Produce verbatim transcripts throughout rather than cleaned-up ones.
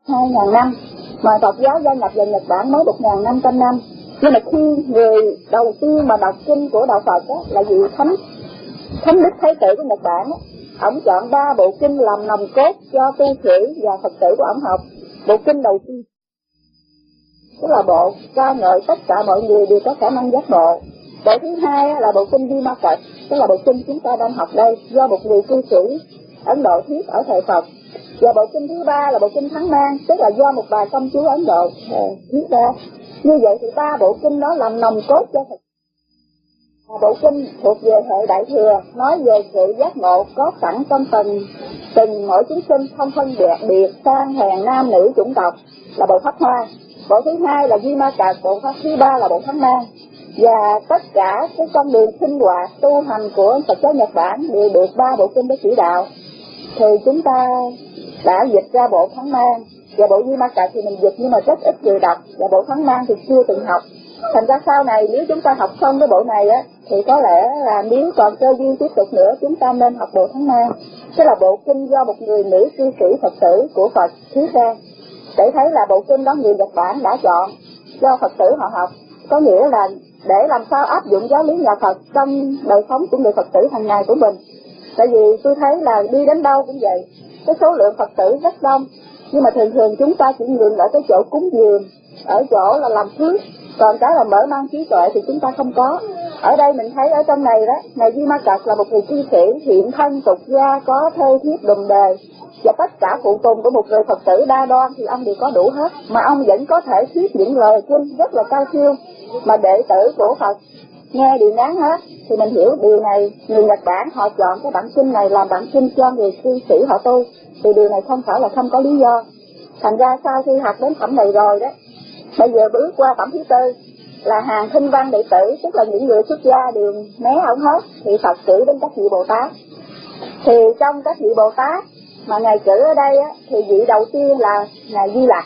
hai ngàn năm, mà Phật giáo gia nhập vào Nhật Bản mới một ngàn năm trăm năm. Nhưng mà khi người đầu tiên mà đọc kinh của đạo Phật đó, là vị Thánh Thánh Đức Thái Tử của Nhật Bản đó, ông chọn ba bộ kinh làm nòng cốt cho tu sĩ và Phật tử của ông học. Bộ kinh đầu tiên tức là bộ ca ngợi tất cả mọi người đều có khả năng giác ngộ. Bộ thứ hai là bộ kinh Vimaccas, tức là bộ kinh chúng ta đang học đây, do một người cư sĩ Ấn Độ thuyết ở thời Phật. Và bộ kinh thứ ba là bộ kinh Thắng Mang, tức là do một bà công chúa Ấn Độ thuyết ra. Như vậy thì ba bộ kinh đó làm nòng cốt cho Phật. Bộ kinh thuộc về hệ Đại Thừa, nói về sự giác ngộ có sẵn trong từng từng mỗi chúng sinh, không phân biệt biệt sang hèn nam nữ chủng tộc, là bộ Pháp Hoa. Bộ thứ hai là Vimaccas, bộ thứ ba là bộ Thắng Mang. Và tất cả cái con đường sinh hoạt tu hành của Phật giáo Nhật Bản đều được ba bộ kinh đó chỉ đạo. Thì chúng ta đã dịch ra bộ Thắng Mang, và bộ Vimaccas thì mình dịch nhưng mà rất ít người đọc, và bộ Thắng Mang thì chưa từng học. Thành ra sau này nếu chúng ta học xong cái bộ này á, thì có lẽ là nếu còn cơ duyên tiếp tục nữa, chúng ta nên học bộ Thắng Mang, tức là bộ kinh do một người nữ cư sĩ Phật tử của Phật thuyết ra. Để thấy là bộ kinh đó người Nhật Bản đã chọn cho Phật tử họ học, có nghĩa là để làm sao áp dụng giáo lý nhà Phật trong đời sống của người Phật tử hàng ngày của mình. Tại vì tôi thấy là đi đến đâu cũng vậy, cái số lượng Phật tử rất đông, nhưng mà thường thường chúng ta chỉ ngừng ở cái chỗ cúng dường, ở chỗ là làm phước, còn cái là mở mang trí tuệ thì chúng ta không có. Ở đây mình thấy ở trong này đó, ngài Vimaccas là một người cư sĩ hiện thân tục gia, có thê thiếp đùm đề, và tất cả phụ tùng của một người Phật tử đa đoan thì ông đều có đủ hết, mà ông vẫn có thể thuyết những lời kinh rất là cao siêu mà đệ tử của Phật nghe đều ngán hết. Thì mình hiểu điều này, người Nhật Bản họ chọn cái bản kinh này làm bản kinh cho người cư sĩ họ tu, thì điều này không phải là không có lý do. Thành ra sau khi học đến phẩm này rồi đó, bây giờ bước qua phẩm thứ tư là hàng thinh văn đệ tử, tức là những người xuất gia đều né ổng hết, thì Phật cử đến các vị Bồ Tát. Thì trong các vị Bồ Tát mà ngài cử ở đây á, thì vị đầu tiên là ngài Di Lặc.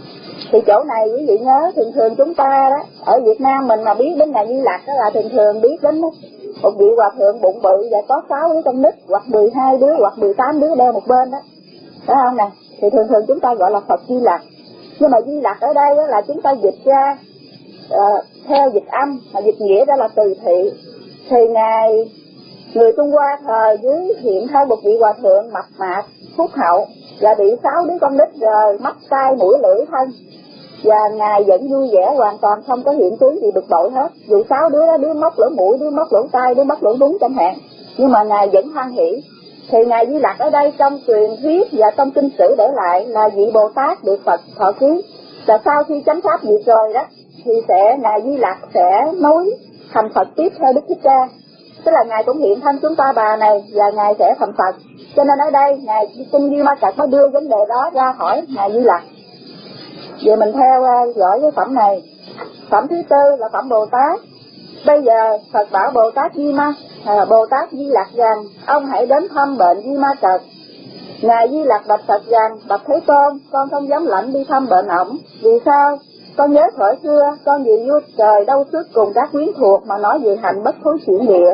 Thì chỗ này quý vị nhớ, thường thường chúng ta đó ở Việt Nam mình mà biết đến ngài Di Lặc đó là thường thường biết đến một vị hòa thượng bụng bự và có sáu đứa con nít, hoặc mười hai đứa hoặc mười tám đứa đeo một bên đó, phải không nè? Thì thường thường chúng ta gọi là Phật Di Lặc. Nhưng mà Di Lặc ở đây đó là chúng ta dịch ra uh, theo dịch âm, mà dịch nghĩa ra là từ thị. Thì ngài người Trung Hoa thời dưới hiện thân một vị hòa thượng mập mạp phúc hậu, và bị sáu đứa con nít rồi mắt tai mũi lưỡi thân, và ngài vẫn vui vẻ hoàn toàn không có hiện tướng gì bực bội hết. Dù sáu đứa đó, đứa móc lỗ mũi, đứa móc lỗ tai, đứa móc lỗ đúng chẳng hạn, nhưng mà ngài vẫn hoan hỷ. Thì ngài Di Lặc ở đây trong truyền thuyết và trong kinh sử để lại là vị Bồ Tát được Phật thọ ký. Và sau khi chánh pháp diệt rồi đó, thì sẽ ngài Di Lặc sẽ nối thành Phật tiếp theo Đức Thích Ca, tức là ngài cũng hiện thân xuống Ta Bà này và ngài sẽ thành Phật. Cho nên ở đây ngài kinh Vimaccas mới đưa vấn đề đó ra hỏi ngài Di Lặc. Vậy mình theo uh, dõi cái phẩm này. Phẩm thứ tư là phẩm Bồ Tát. Bây giờ Phật bảo Bồ Tát Di Ma, à, Bồ Tát Di Lặc rằng ông hãy đến thăm bệnh Vimaccas. Ngài Di Lặc bạch Phật rằng: bạch Thế Tôn, con không dám lãnh đi thăm bệnh ổng. Vì sao? Con nhớ thuở xưa con vì vua trời đau sức cùng các quyến thuộc mà nói về hạnh bất thối chuyển địa.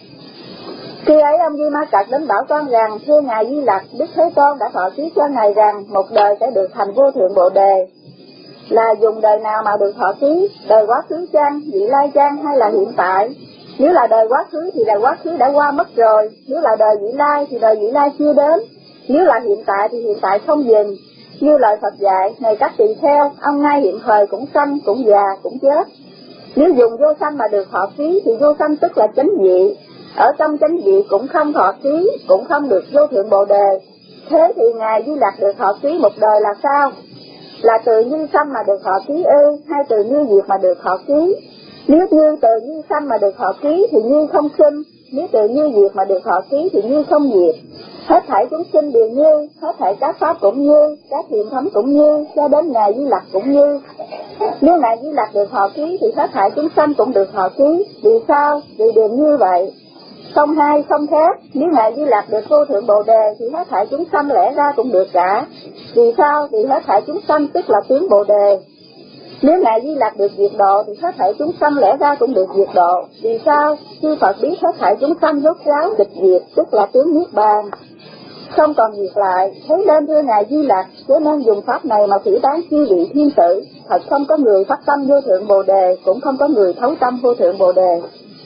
Khi ấy ông Vimaccas đến bảo con rằng: thưa ngài Di Lặc, Đức Thế Tôn đã thọ ký cho ngài rằng một đời sẽ được thành vô thượng Bồ Đề. Là dùng đời nào mà được thọ ký? Đời quá khứ chăng, vị lai chăng, hay là hiện tại? Nếu là đời quá khứ thì đời quá khứ đã qua mất rồi. Nếu là đời vị lai thì đời vị lai chưa đến. Nếu là hiện tại thì hiện tại không dừng. Như lời Phật dạy, này các tỳ kheo, ông ngay hiện thời cũng sanh, cũng già, cũng chết. Nếu dùng vô sanh mà được thọ ký thì vô sanh tức là chánh vị. Ở trong chánh vị cũng không thọ ký, cũng không được vô thượng Bồ Đề. Thế thì ngài Di Lặc được thọ ký một đời là sao? Là từ như sanh mà được thọ ký ư, hay từ như diệt mà được thọ ký? Nếu như từ như sanh mà được thọ ký thì như không sinh, nếu từ như diệt mà được thọ ký thì như không diệt. Hết thảy chúng sinh đều như, hết thảy các pháp cũng như, các hiện thánh cũng như, cho đến ngài Di Lặc cũng như. Nếu ngài Di Lặc được thọ ký thì hết thảy chúng sanh cũng được thọ ký. Vì sao? Vì đều như vậy, không hai không khác. Nếu ngài Di Lặc được vô thượng Bồ Đề thì hết thảy chúng sanh lẽ ra cũng được cả. Vì sao? Vì hết thảy chúng sanh tức là tướng Bồ Đề. Nếu ngài Di Lặc được diệt độ thì hết thảy chúng sanh lẽ ra cũng được diệt độ. Vì sao? Chư Phật biết hết thảy chúng sanh rốt ráo tịch diệt tức là tướng Niết Bàn. không còn việc lại, thế nên thưa Ngài Di Lặc, chớ nên dùng pháp này mà phỉ báng chư vị thiên tử. Thật không có người phát tâm vô thượng bồ đề, cũng không có người thấu tâm vô thượng bồ đề.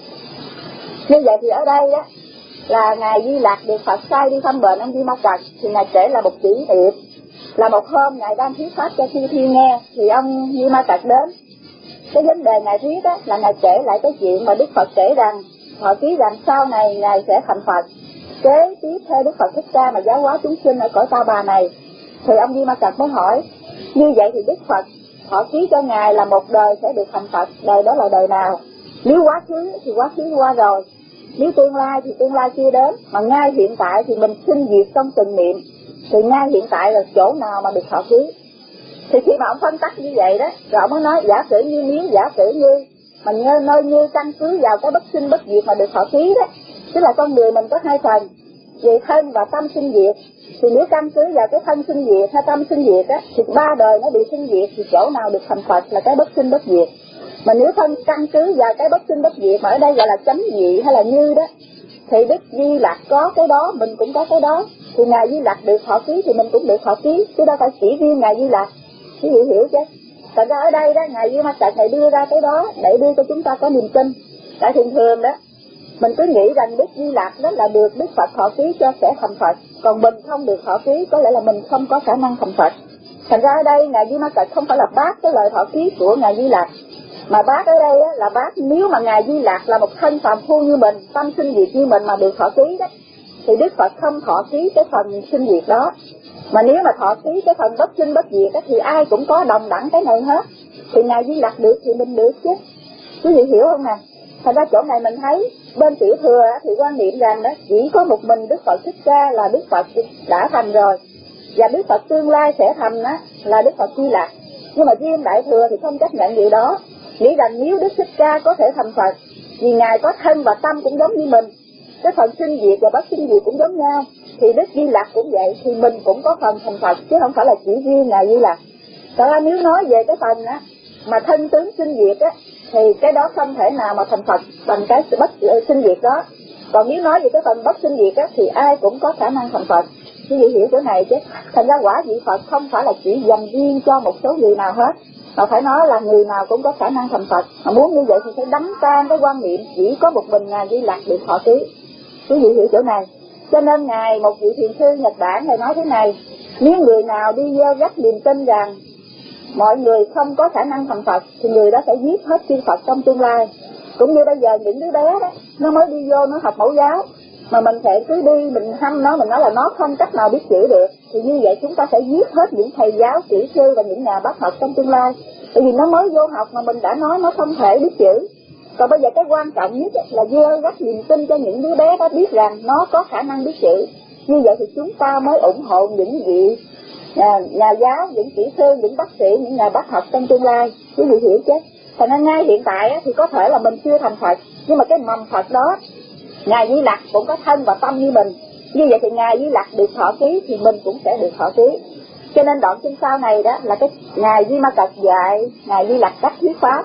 Như vậy thì ở đây á là Ngài Di Lặc được Phật sai đi thăm bệnh ông Di Ma Cật, thì Ngài kể là một kỷ niệm, là một hôm Ngài đang thuyết pháp cho chư thiên nghe, thì ông Di Ma Cật đến. Cái vấn đề Ngài thuyết á là Ngài kể lại cái chuyện mà Đức Phật kể rằng họ ký rằng sau này Ngài sẽ thành Phật, kế tiếp theo Đức Phật Thích Ca mà giáo hóa chúng sinh ở cõi Ta Bà này. Thì ông Di Ma Cật mới hỏi, như vậy thì Đức Phật họ ký cho Ngài là một đời sẽ được thành Phật, đời đó là đời nào? Nếu quá khứ thì quá khứ qua rồi, nếu tương lai thì tương lai chưa đến, mà ngay hiện tại thì mình sinh diệt trong từng niệm, thì ngay hiện tại là chỗ nào mà được họ ký? Thì khi mà ông phân tích như vậy đó, rồi ông mới nói giả sử như nếu giả sử như mà nhớ nơi như căn cứ vào cái bất sinh bất diệt mà được họ ký đó, tức là con người mình có hai phần, về thân và tâm sinh diệt. Thì nếu căn cứ vào cái thân sinh diệt hay tâm sinh diệt á, thì ba đời nó bị sinh diệt, thì chỗ nào được thành Phật là cái bất sinh bất diệt. Mà nếu thân căn cứ vào cái bất sinh bất diệt mà ở đây gọi là chánh dị hay là như đó, thì Đức Di Lặc có cái đó, mình cũng có cái đó. Thì Ngài Di Lặc được họ ký thì mình cũng được họ ký, chứ đâu phải chỉ riêng Ngài Di Lặc. Quý vị hiểu chứ? Thật ra ở đây đó, Ngài Di Ma Cật này đưa ra cái đó để đưa cho chúng ta có niềm tin. Tại thường thường đó, mình cứ nghĩ rằng Đức Di Lặc đó là được Đức Phật họ ký cho sẽ thành Phật, còn mình không được họ ký, có lẽ là mình không có khả năng thành Phật. Thành ra ở đây Ngài Di Ma Cật không phải là bác cái lời họ ký của Ngài Di Lặc, mà bác ở đây là bác nếu mà Ngài Di Lặc là một thân phàm phu như mình, tâm sinh diệt như mình mà được họ ký đó, thì Đức Phật không thọ ký cái phần sinh diệt đó. Mà nếu mà thọ ký cái phần bất sinh bất diệt đó, thì ai cũng có đồng đẳng cái này hết. Thì Ngài Di Lặc được thì mình được chứ. Quý vị hiểu không nè? Thành ra chỗ này mình thấy bên tiểu thừa thì quan niệm rằng đó chỉ có một mình Đức Phật Thích Ca là Đức Phật đã thành rồi, và Đức Phật tương lai sẽ thành đó là Đức Phật Di Lặc. Nhưng mà riêng đại thừa thì không chấp nhận điều đó, nghĩ rằng nếu Đức Thích Ca có thể thành Phật vì Ngài có thân và tâm cũng giống như mình, cái phần sinh diệt và bất sinh diệt cũng giống nhau, thì Đức Di Lặc cũng vậy, thì mình cũng có phần thành Phật, chứ không phải là chỉ riêng Ngài Di Lặc. Thật ra nếu nói về cái phần á mà thân tướng sinh diệt á, thì cái đó không thể nào mà thành Phật bằng cái bất sinh diệt đó. Còn nếu nói về cái phần bất sinh diệt á, thì ai cũng có khả năng thành Phật. Quý vị hiểu chỗ này chứ? Thành ra quả vị Phật không phải là chỉ dành riêng cho một số người nào hết, mà phải nói là người nào cũng có khả năng thành Phật. Mà muốn như vậy thì phải đánh tan cái quan niệm chỉ có một mình Ngài Di Lặc được họ ký. Quý vị hiểu chỗ này? Cho nên Ngài, một vị thiền sư Nhật Bản này nói thế này, nếu người nào đi gieo rắc niềm tin rằng mọi người không có khả năng thành Phật, thì người đó sẽ giết hết chư Phật trong tương lai. Cũng như bây giờ những đứa bé đó, nó mới đi vô nó học mẫu giáo, mà mình sẽ cứ đi mình hăm nó, mình nói là nó không cách nào biết chữ được, thì như vậy chúng ta sẽ giết hết những thầy giáo, kỹ sư và những nhà bác học trong tương lai. Bởi vì nó mới vô học mà mình đã nói nó không thể biết chữ. Còn bây giờ cái quan trọng nhất là gieo rắc niềm tin cho những đứa bé đó biết rằng nó có khả năng biết chữ. Như vậy thì chúng ta mới ủng hộ những vị nhà, nhà giáo, những kỹ sư, những bác sĩ, những nhà bác học trong tương lai. Quý vị hiểu chứ? Thành ra ngay hiện tại thì có thể là mình chưa thành Phật, nhưng mà cái mầm Phật đó Ngài Di Lặc cũng có thân và tâm như mình. Như vậy thì Ngài Di Lặc được thọ ký thì mình cũng sẽ được thọ ký. Cho nên đoạn kinh sau này đó là cái Ngài Di Ma Cật dạy Ngài Di Lặc cách thuyết pháp.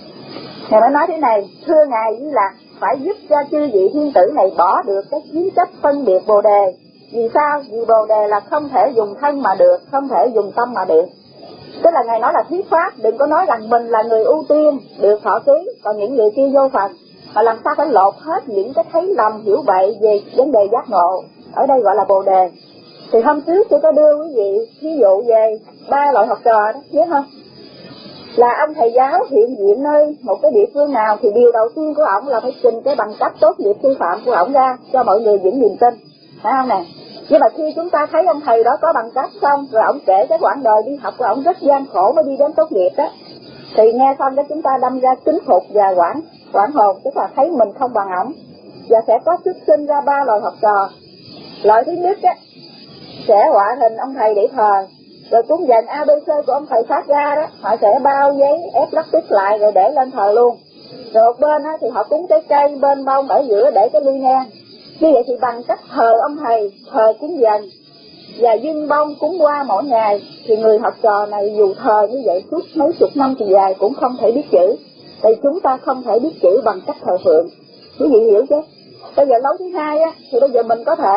Ngài mới nói thế này, thưa Ngài Di Lặc, phải giúp cho chư vị thiên tử này bỏ được cái kiến chấp phân biệt bồ đề. Vì sao? Vì bồ đề là không thể dùng thân mà được, không thể dùng tâm mà được. Tức là Ngài nói là thuyết pháp, đừng có nói rằng mình là người ưu tiên được thọ ký, còn những người kia vô phần. Mà làm sao phải lột hết những cái thấy lầm hiểu bậy về vấn đề giác ngộ. Ở đây gọi là bồ đề. Thì hôm trước tôi có đưa quý vị ví dụ về ba loại học trò đó, nhớ không? Là ông thầy giáo hiện diện nơi một cái địa phương nào thì điều đầu tiên của ổng là phải trình cái bằng cấp tốt nghiệp sư phạm của ổng ra cho mọi người vững niềm tin, phải không nè? Nhưng mà khi chúng ta thấy ông thầy đó có bằng cấp xong rồi ổng kể cái quãng đời đi học của ổng rất gian khổ mới đi đến tốt nghiệp đó, thì nghe xong đó chúng ta đâm ra kính phục và quảng quảng hồn, tức là thấy mình không bằng ổng. Và sẽ có xuất sinh ra ba loại học trò. Loại thứ nhất á sẽ họa hình ông thầy để thờ, rồi cúng dần a bê xê của ông thầy phát ra đó, họ sẽ bao giấy ép plastic lại rồi để lên thờ luôn. Rồi một bên á thì họ cúng trái cây, bên bông ở giữa để cái ly ngang. Như vậy thì bằng cách thờ ông thầy, thờ cúng dần và dinh bông cúng qua mỗi ngày, thì người học trò này dù thờ như vậy suốt mấy chục năm thì dài cũng không thể biết chữ. Thì chúng ta không thể biết chữ bằng cách thờ phượng. Quý vị hiểu chứ? Bây giờ lối thứ hai á, thì bây giờ mình có thể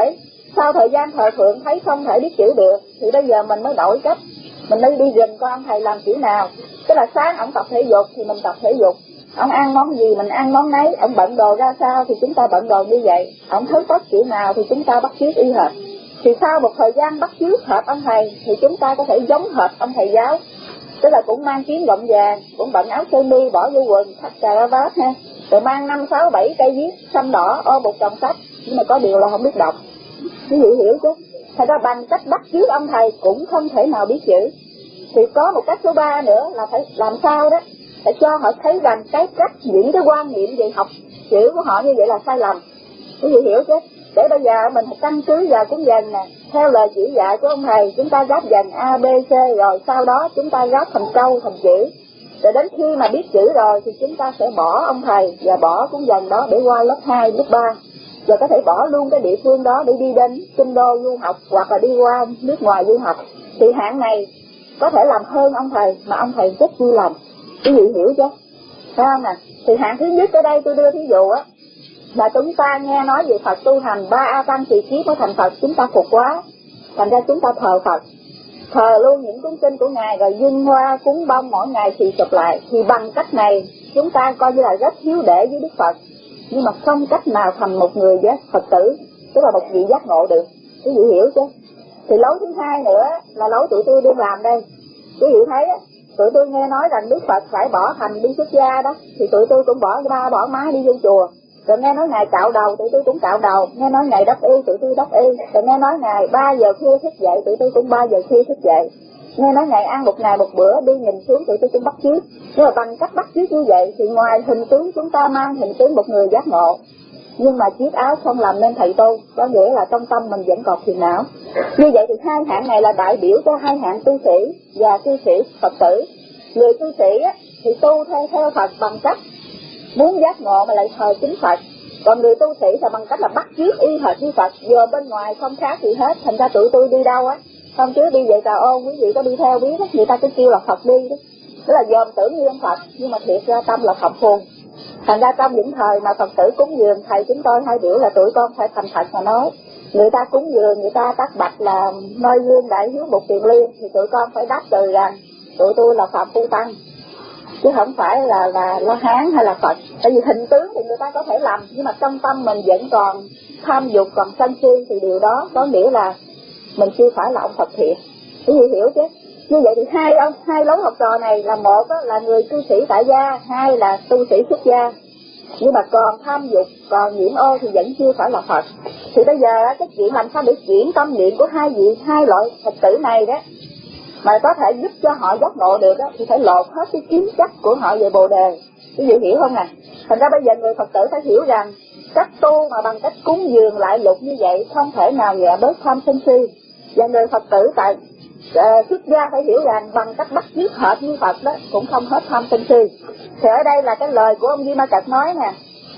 Sau thời gian thờ phượng thấy không thể biết chữ được, thì bây giờ mình mới đổi cách, mình mới đi gần coi ông thầy làm kiểu nào. Tức là sáng ông tập thể dục thì mình tập thể dục, ông ăn món gì mình ăn món nấy, ông bận đồ ra sao thì chúng ta bận đồ như vậy, ông thấy tốt kiểu nào thì chúng ta bắt chước y hệt. Thì sau một thời gian bắt chước hợp ông thầy thì chúng ta có thể giống hợp ông thầy giáo. Tức là cũng mang kiếm gọng vàng, cũng bận áo sơ mi, bỏ vô quần, thắt cà vạt ha, rồi mang năm sáu bảy cây viết xanh đỏ, ôm một chồng sách, nhưng mà có điều là không biết đọc. Quý vị hiểu chứ? Thật ra bằng cách bắt chước ông thầy cũng không thể nào biết chữ. Thì có một cách số ba nữa là phải làm sao đó, phải cho họ thấy rằng cái cách, những cái quan niệm về học chữ của họ như vậy là sai lầm. Quý vị hiểu chứ? Để bây giờ mình căn cứ vào cuốn dần nè, theo lời chỉ dạy của ông thầy, chúng ta gáp dần A, B, C, rồi sau đó chúng ta gáp thành câu, thành chữ. Rồi đến khi mà biết chữ rồi thì chúng ta sẽ bỏ ông thầy và bỏ cuốn dần đó để qua lớp hai, lớp ba. Rồi có thể bỏ luôn cái địa phương đó để đi đến kinh đô du học hoặc là đi qua nước ngoài du học. Thì hạng này có thể làm hơn ông thầy mà ông thầy rất vui lòng. Quý vị hiểu chứ? Phải không nè? Thì hạng thứ nhất ở đây tôi đưa thí dụ á, là chúng ta nghe nói về Phật tu hành ba A Tăng Tỳ Kiếp mới thành Phật, chúng ta phục quá, thành ra chúng ta thờ Phật, thờ luôn những cuốn kinh của Ngài, rồi dâng hoa cúng bông mỗi ngày thì chụp lại. Thì bằng cách này chúng ta coi như là rất hiếu đệ với Đức Phật, nhưng mà không cách nào thành một người giác Phật tử, tức là một vị giác ngộ được. Quý vị hiểu chứ? Thì lối thứ hai nữa là lối tụi tôi đi làm đây. Quý vị thấy á, tụi tôi nghe nói rằng Đức Phật phải bỏ thành đi xuất gia đó, thì tụi tôi cũng bỏ ba bỏ má đi vô chùa. Rồi nghe nói Ngài cạo đầu, tụi tôi cũng cạo đầu. Nghe nói Ngài đắp y, tụi tôi đắp y. Rồi nghe nói Ngài ba giờ khuya thức dậy, tụi tôi cũng ba giờ khuya thức dậy. Nghe nói Ngài ăn một ngày một bữa, đi nhìn xuống, tụi tôi cũng bắt chước. Nhưng mà bằng cách bắt chước như vậy thì ngoài hình tướng chúng ta mang hình tướng một người giác ngộ, nhưng mà chiếc áo không làm nên thầy tu, có nghĩa là trong tâm mình vẫn còn phiền não. Như vậy thì hai hạng này là đại biểu cho hai hạng tu sĩ và cư sĩ Phật tử. Người cư sĩ á, thì tu theo theo Phật bằng cách muốn giác ngộ mà lại thờ chính Phật. Còn người tu sĩ là bằng cách là bắt chước y hệt như Phật, giờ bên ngoài không khác gì hết. Thành ra tụi tôi đi đâu á, hôm trước đi về Trà Ôn, quý vị có đi theo biết đó, người ta cứ kêu là Phật đi đó, tức là dòm tưởng như ông Phật, nhưng mà thiệt ra tâm là Phật phù. Thành ra trong những thời mà Phật tử cúng dường, thầy chúng tôi hay biểu là tụi con phải thành Phật mà nói. Người ta cúng dường, người ta tác bạch là nơi dương đại hiếu một tiền liên, thì tụi con phải đáp từ rằng tụi tôi là Phạm Phu Tăng, chứ không phải là là La Hán hay là Phật. Tại vì hình tướng thì người ta có thể làm, nhưng mà trong tâm mình vẫn còn tham dục, còn sân si, thì điều đó có nghĩa là mình chưa phải là ông Phật thiện. Quý vị hiểu chứ? Như vậy thì hai ông hai lối học trò này là một là người cư sĩ tại gia, hai là tu sĩ xuất gia. Nhưng mà còn tham dục, còn nhiễm ô thì vẫn chưa phải là Phật. Thì bây giờ cái chuyện làm sao để chuyển tâm niệm của hai vị hai loại Phật tử này đó mà có thể giúp cho họ giác ngộ được đó, thì phải lột hết cái kiến chất của họ về Bồ đề. Quý vị hiểu không nè? Thành ra bây giờ người Phật tử phải hiểu rằng cách tu mà bằng cách cúng dường lại lục như vậy không thể nào nhẹ bớt tham sân si. Và người Phật tử tại uh, xuất gia phải hiểu rằng bằng cách bắt chước hợp như Phật đó cũng không hết tham sân si. Thì ở đây là cái lời của ông Di Ma Cật nói nè,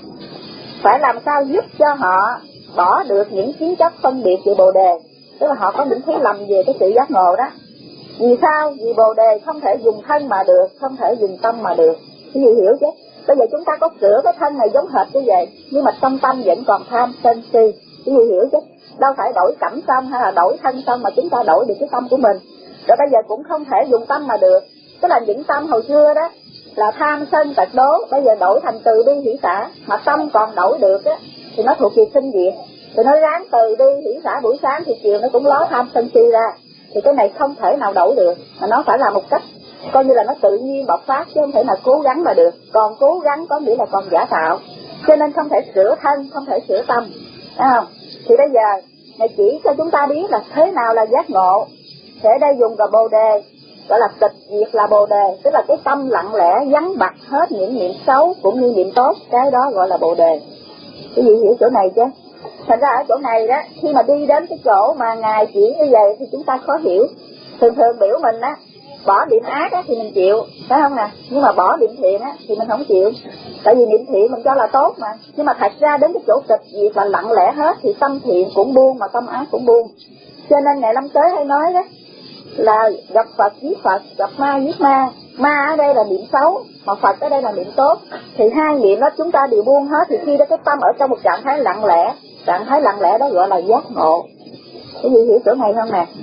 phải làm sao giúp cho họ bỏ được những kiến chất phân biệt về Bồ đề, tức là họ có những thấy lầm về cái sự giác ngộ đó. Vì sao? Vì Bồ đề không thể dùng thân mà được, không thể dùng tâm mà được. Quý vị hiểu chứ? Bây giờ chúng ta có sửa cái thân này giống hệt như vậy, nhưng mà trong tâm vẫn còn tham sân si. Quý vị hiểu chứ? Đâu phải đổi cảnh xong hay là đổi thân xong mà chúng ta đổi được cái tâm của mình. Rồi bây giờ cũng không thể dùng tâm mà được. Tức là những tâm hồi xưa đó là tham sân tật đố, bây giờ đổi thành từ bi hỷ xả, mà tâm còn đổi được á thì nó thuộc về sinh diệt. Thì nó ráng từ bi hỷ xả buổi sáng thì chiều nó cũng ló tham sân si ra. Thì cái này không thể nào đổi được, mà nó phải là một cách coi như là nó tự nhiên bộc phát, chứ không thể nào cố gắng mà được. Còn cố gắng có nghĩa là còn giả tạo, cho nên không thể sửa thân, không thể sửa tâm, thấy không? Thì bây giờ Ngài chỉ cho chúng ta biết là thế nào là giác ngộ. Thì ở đây dùng vào Bồ đề, gọi là tịch diệt là Bồ đề, tức là cái tâm lặng lẽ vắng bặt hết những niệm xấu cũng như niệm tốt, cái đó gọi là Bồ đề. Quý vị hiểu chỗ này chứ? Thành ra ở chỗ này đó, khi mà đi đến cái chỗ mà Ngài chỉ như vậy thì chúng ta khó hiểu. Thường thường biểu mình á, bỏ niệm ác á thì mình chịu, phải không nè? Nhưng mà bỏ niệm thiện á thì mình không chịu. Tại vì niệm thiện mình cho là tốt mà. Nhưng mà thật ra đến cái chỗ tịch diệt là lặng lẽ hết, thì tâm thiện cũng buông mà tâm ác cũng buông. Cho nên Ngài Lâm Tế hay nói đó là gặp Phật giết Phật, gặp ma giết ma. Ma ở đây là niệm xấu, mà Phật ở đây là niệm tốt. Thì hai niệm đó chúng ta đều buông hết, thì khi đó cái tâm ở trong một trạng thái lặng lẽ. Trạng thái lặng lẽ đó gọi là giác ngộ. Cái gì hiểu chỗ này không nè?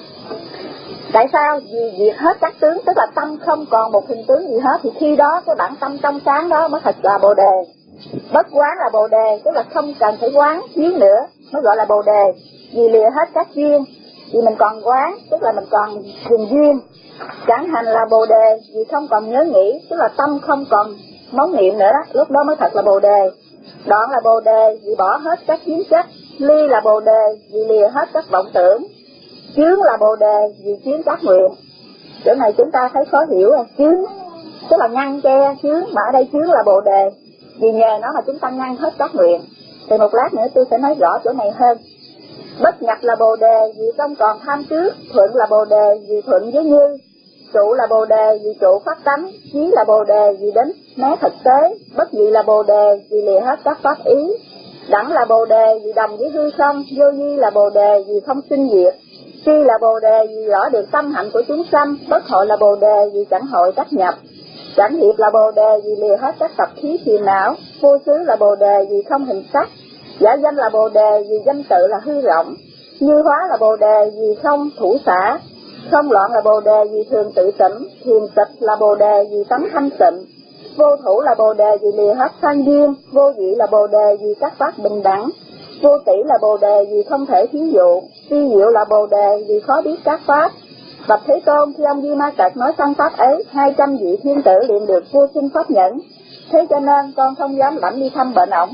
Tại sao? Vì diệt hết các tướng, tức là tâm không còn một hình tướng gì hết, thì khi đó cái bản tâm trong sáng đó mới thật là Bồ Đề. Bất quán là Bồ Đề, tức là không cần phải quán chiếu nữa mới gọi là Bồ Đề. Vì lìa hết các duyên, vì mình còn quán, tức là mình còn dùng duyên. Chẳng hành là Bồ Đề, vì không còn nhớ nghĩ, tức là tâm không còn móng niệm nữa, lúc đó mới thật là Bồ Đề. Đoạn là Bồ Đề, vì bỏ hết các kiến chất. Ly là Bồ Đề, vì lìa hết các vọng tưởng. Chướng là Bồ Đề, vì chướng các nguyện. Chỗ này chúng ta thấy khó hiểu rồi. Chướng tức là ngăn che chướng, mà ở đây chướng là Bồ Đề, vì nhờ nó mà chúng ta ngăn hết các nguyện. Thì một lát nữa tôi sẽ nói rõ chỗ này hơn. Bất nhập là Bồ Đề, vì không còn tham trước. Thuận là Bồ Đề, vì thuận với như. Trụ là Bồ Đề, vì trụ phát tánh. Chí là Bồ Đề, vì đến né thực tế. Bất dị là Bồ Đề, vì lìa hết các pháp ý. Đẳng là Bồ Đề, vì đồng với hư không. Vô vi là Bồ Đề, vì không sinh diệt. Tri là Bồ Đề, vì rõ được tâm hạnh của chúng sanh. Bất hội là Bồ Đề, vì chẳng hội tác nhập. Chẳng hiệp là Bồ Đề, vì lìa hết các tập khí phiền não. Vô xứ là Bồ Đề, vì không hình sắc. Giả danh là Bồ Đề, vì danh tự là hư rộng. Như hóa là Bồ Đề, vì không thủ xả. Không loạn là Bồ Đề, vì thường tự tỉnh. Thiền tịch là Bồ Đề, vì tánh thanh tịnh. Vô thủ là Bồ Đề, vì lìa hết sang duyên. Vô dị là Bồ Đề, vì các pháp bình đẳng. Vô tỷ là Bồ Đề, vì không thể thí dụ. Phi diệu là Bồ Đề, vì khó biết các pháp. Bạch Thế Tôn, khi ông Di Ma Cật nói sang pháp ấy, hai trăm vị thiên tử liền được vô sinh pháp nhẫn. Thế cho nên con không dám lãnh đi thăm bệnh ổng.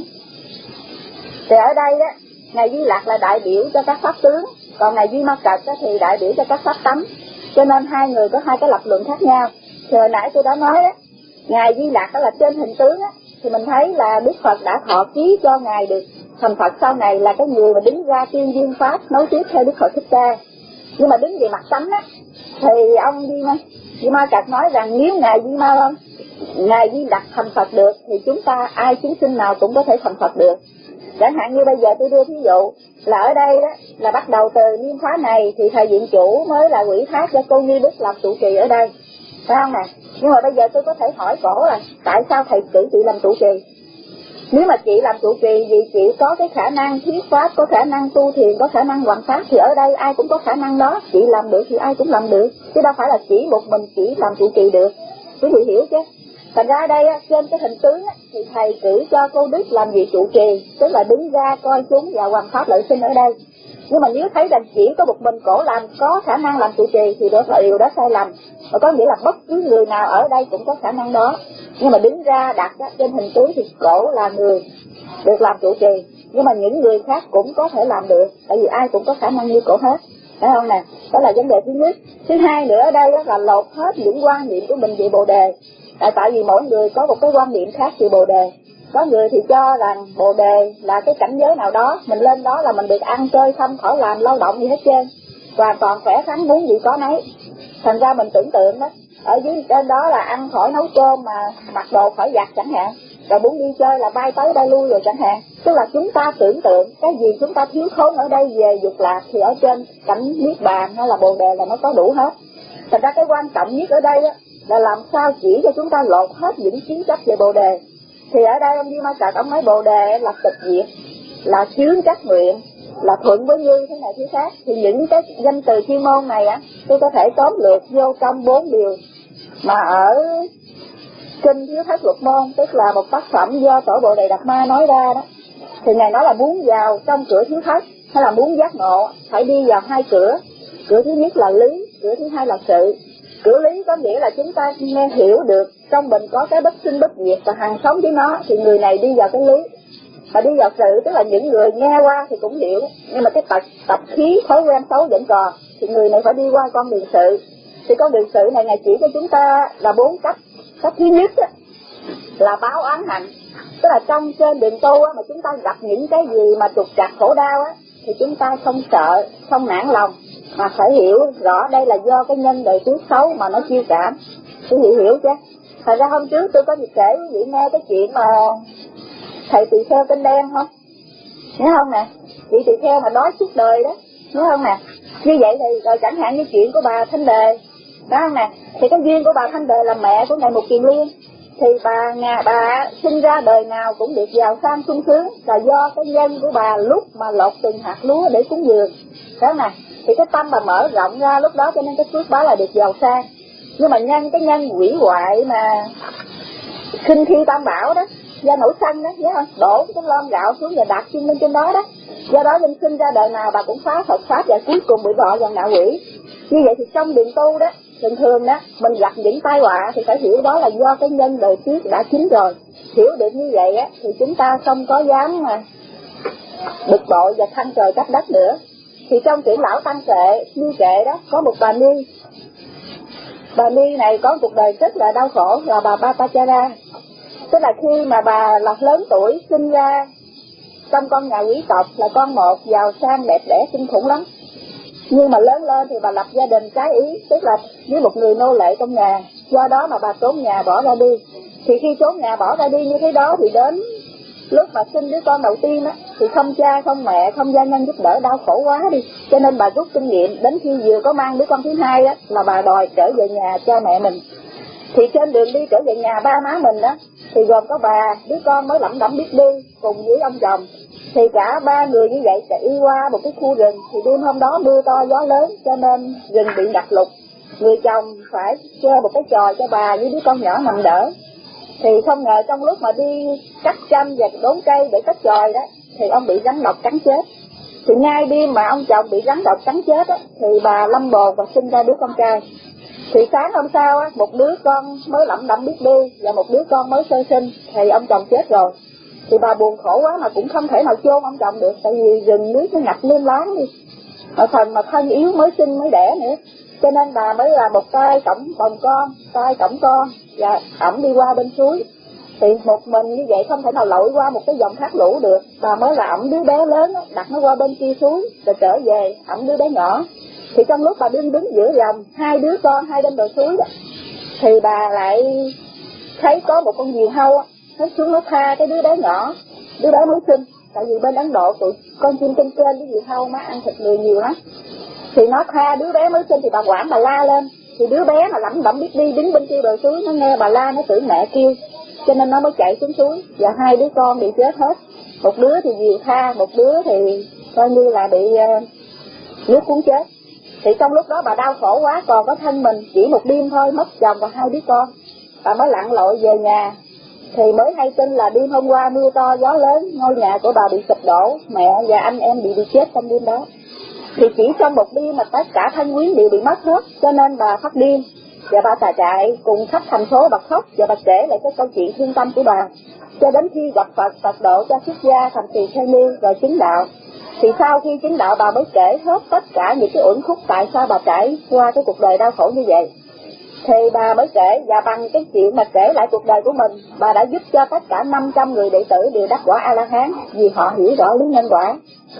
Thì ở đây đó, Ngài Di Lặc là đại biểu cho các pháp tướng, còn Ngài Di Ma Cật thì đại biểu cho các pháp tánh. Cho nên hai người có hai cái lập luận khác nhau. Thì hồi nãy tôi đã nói đó, Ngài Di Lặc đó là trên hình tướng á, thì mình thấy là Đức Phật đã thọ ký cho Ngài được thành Phật sau này là cái người mà đứng ra tuyên duyên pháp nối tiếp theo Đức Phật Thích Ca. Nhưng mà đứng về mặt tánh á, thì ông Di Ma, Di Ma Cật nói rằng nếu Ngài Di Ma không, Ngài Di Lặc thành Phật được, thì chúng ta ai chúng sinh nào cũng có thể thành Phật được. Chẳng hạn như bây giờ tôi đưa ví dụ là ở đây đó là bắt đầu từ niên khóa này thì thầy viện chủ mới là ủy thác cho cô Như Đức làm trụ trì ở đây, phải không nè? Nhưng mà bây giờ tôi có thể hỏi cổ là tại sao thầy cử chị làm trụ trì? Nếu mà chị làm trụ trì vì chị có cái khả năng thuyết pháp, có khả năng tu thiền, có khả năng hoằng pháp, thì ở đây ai cũng có khả năng đó. Chị làm được thì ai cũng làm được, chứ đâu phải là chỉ một mình chị làm trụ trì được. Quý vị hiểu chứ? Thành ra ở đây trên cái hình tướng thì thầy cử cho cô Đức làm vị trụ trì, tức là đứng ra coi chúng và hoằng pháp lợi sinh ở đây. Nhưng mà nếu thấy rằng chỉ có một mình cổ làm có khả năng làm trụ trì thì đó là điều đó sai lầm. Và có nghĩa là bất cứ người nào ở đây cũng có khả năng đó. Nhưng mà đứng ra đặt trên hình tướng thì cổ là người được làm trụ trì. Nhưng mà những người khác cũng có thể làm được, tại vì ai cũng có khả năng như cổ hết. Phải không nè? Đó là vấn đề thứ nhất. Thứ hai nữa ở đây là lột hết những quan niệm của mình về Bồ Đề. Tại, tại vì mỗi người có một cái quan niệm khác về Bồ Đề. Có người thì cho rằng Bồ Đề là cái cảnh giới nào đó, mình lên đó là mình được ăn chơi không khỏi làm lao động gì hết trơn, hoàn toàn khỏe khoắn muốn gì có nấy. Thành ra mình tưởng tượng đó, ở dưới trên đó là ăn khỏi nấu cơm mà mặc đồ khỏi giặt chẳng hạn, rồi muốn đi chơi là bay tới bay lui rồi chẳng hạn. Tức là chúng ta tưởng tượng cái gì chúng ta thiếu thốn ở đây về dục lạc thì ở trên cảnh niết bàn hay là Bồ Đề là nó có đủ hết. Thành ra cái quan trọng nhất ở đây đó là làm sao chỉ cho chúng ta lột hết những kiến chấp về Bồ Đề. Thì ở đây ông Di Ma Cật ông nói Bồ Đề là tịch diệt, là chướng các nguyện, là thuận với như thế này thế khác. Thì những cái danh từ chuyên môn này á, tôi có thể tóm lược vô trong bốn điều mà ở kinh Thiếu Thất Luật Môn, tức là một tác phẩm do Tổ Bồ Đề Đạt Ma nói ra đó. Thì Ngài nói là muốn vào trong cửa thiếu thất hay là muốn giác ngộ phải đi vào hai cửa. Cửa thứ nhất là lý, cửa thứ hai là sự. Cửa lý có nghĩa là chúng ta nghe hiểu được trong mình có cái bất sinh bất diệt và hằng sống với nó, thì người này đi vào cái lý. Và đi vào sự tức là những người nghe qua thì cũng hiểu, nhưng mà cái tập, tập khí thói quen xấu vẫn còn, thì người này phải đi qua con đường sự. Thì con đường sự này Ngài chỉ cho chúng ta là bốn cách. Cách thứ nhất á, là báo oán hạnh. Tức là trong trên đường tu á, mà chúng ta gặp những cái gì mà trục trặc khổ đau á, thì chúng ta không sợ, không nản lòng, mà phải hiểu rõ đây là do cái nhân đời trước xấu mà nó chiêu cảm. Tôi hiểu hiểu chứ. Thật ra hôm trước tôi có việc kể quý vị nghe cái chuyện mà thầy tỳ kheo tên đen không? Nhớ không nè? Vị tỳ kheo mà đói suốt đời đó, nhớ không nè? Như vậy thì rồi chẳng hạn như chuyện của bà Thanh Đề, phải không nè? Thì cái duyên của bà Thanh Đề là mẹ của Ngài Mục Kiền Liên. Thì bà nhà bà sinh ra đời nào cũng được giàu sang sung sướng là do cái nhân của bà lúc mà lột từng hạt lúa để cúng dường. đó nè. Thì cái tâm bà mở rộng ra lúc đó cho nên cái phước báo là được giàu sang. Nhưng mà nhân cái nhân quỷ hoại mà khinh thi tam bảo đó, do nổi sân đó, nhớ không? Đổ cái lon gạo xuống và đặt chân lên trên đó đó. Do đó nên sinh ra đời nào bà cũng phá Phật pháp và cuối cùng bị đọa vào ngạ quỷ. Như vậy thì trong đường tu đó, thường thường đó, mình gặp những tai họa thì phải hiểu đó là do cái nhân đời trước đã chín rồi. Hiểu được như vậy á thì chúng ta không có dám mà bực bội và thăng trời trách đất nữa. Thì trong trưởng lão Tăng Kệ, Ni Kệ đó, có một bà Ni. Bà Ni này có cuộc đời rất là đau khổ là bà Bhattacharya. Tức là khi mà bà là lớn tuổi sinh ra trong con nhà quý tộc là con một, giàu sang đẹp đẽ kinh khủng lắm. Nhưng mà lớn lên thì bà lập gia đình trái ý, tức là với một người nô lệ trong nhà. Do đó mà bà trốn nhà bỏ ra đi. Thì khi trốn nhà bỏ ra đi như thế đó thì đến lúc mà sinh đứa con đầu tiên á thì không cha, không mẹ, không gia nhân giúp đỡ, đau khổ quá đi. Cho nên bà rút kinh nghiệm, đến khi vừa có mang đứa con thứ hai á là bà đòi trở về nhà cha mẹ mình. Thì trên đường đi trở về nhà ba má mình đó thì gồm có bà, đứa con mới lẩm đẩm biết đi cùng với ông chồng. Thì cả ba người như vậy chạy qua một cái khu rừng. Thì đêm hôm đó mưa to gió lớn cho nên rừng bị ngập lụt. Người chồng phải chơi một cái chòi cho bà với đứa con nhỏ nằm đỡ. Thì không ngờ trong lúc mà đi cắt chanh và đốn cây để cắt chòi đó thì ông bị rắn độc cắn chết. Thì ngay đêm mà ông chồng bị rắn độc cắn chết á thì bà lâm bồn và sinh ra đứa con trai. Thì sáng hôm sau á, một đứa con mới lẩm đẩm biết đi và một đứa con mới sơ sinh thì ông chồng chết rồi. Thì bà buồn khổ quá mà cũng không thể nào chôn ông chồng được, tại vì rừng nước nó ngập lên láng đi. Mà phần mà thân yếu mới sinh mới đẻ nữa, cho nên bà mới là một tay cõng bồng con, tay cõng con và ẵm đi qua bên suối. Thì một mình như vậy không thể nào lội qua một cái dòng thác lũ được, bà mới là ẵm đứa bé lớn á, đặt nó qua bên kia suối rồi trở về ẵm đứa bé nhỏ. Thì trong lúc bà đứng đứng giữa dòng hai đứa con hai bên bờ suối đó thì bà lại thấy có một con diều hâu á, nó xuống nó tha cái đứa bé nhỏ, đứa bé mới sinh. Tại vì bên Ấn Độ tụi con chim trên kênh cái diều hâu má ăn thịt người nhiều lắm. Thì nó tha đứa bé mới sinh thì bà quản bà la lên. Thì đứa bé mà lẩm bẩm biết đi đứng bên kia bờ suối, nó nghe bà la nó tưởng mẹ kêu, cho nên nó mới chạy xuống suối. Và hai đứa con bị chết hết. Một đứa thì diều tha, một đứa thì coi như là bị uh, nước cuốn chết. Thì trong lúc đó bà đau khổ quá, còn có thân mình chỉ một đêm thôi mất chồng và hai đứa con. Bà mới lặn lội về nhà. Thì mới hay tin là đêm hôm qua mưa to gió lớn, ngôi nhà của bà bị sụp đổ, mẹ và anh em bị bị chết trong đêm đó. Thì chỉ trong một đêm mà tất cả thân quyến đều bị mất hết, cho nên bà phát điên. Và bà tà chạy cùng khắp thành phố bà khóc và bà kể lại cái câu chuyện thương tâm của bà. Cho đến khi gặp Phật, Phật độ cho xuất gia thành tỳ kheo ni rồi chứng đạo. Thì sau khi chứng đạo bà mới kể hết tất cả những cái uẩn khúc tại sao bà trải qua cái cuộc đời đau khổ như vậy. Thì bà mới kể, và bằng cái chuyện mà kể lại cuộc đời của mình, bà đã giúp cho tất cả năm trăm người đệ tử đều đắc quả A-la-hán vì họ hiểu rõ lý nhân quả.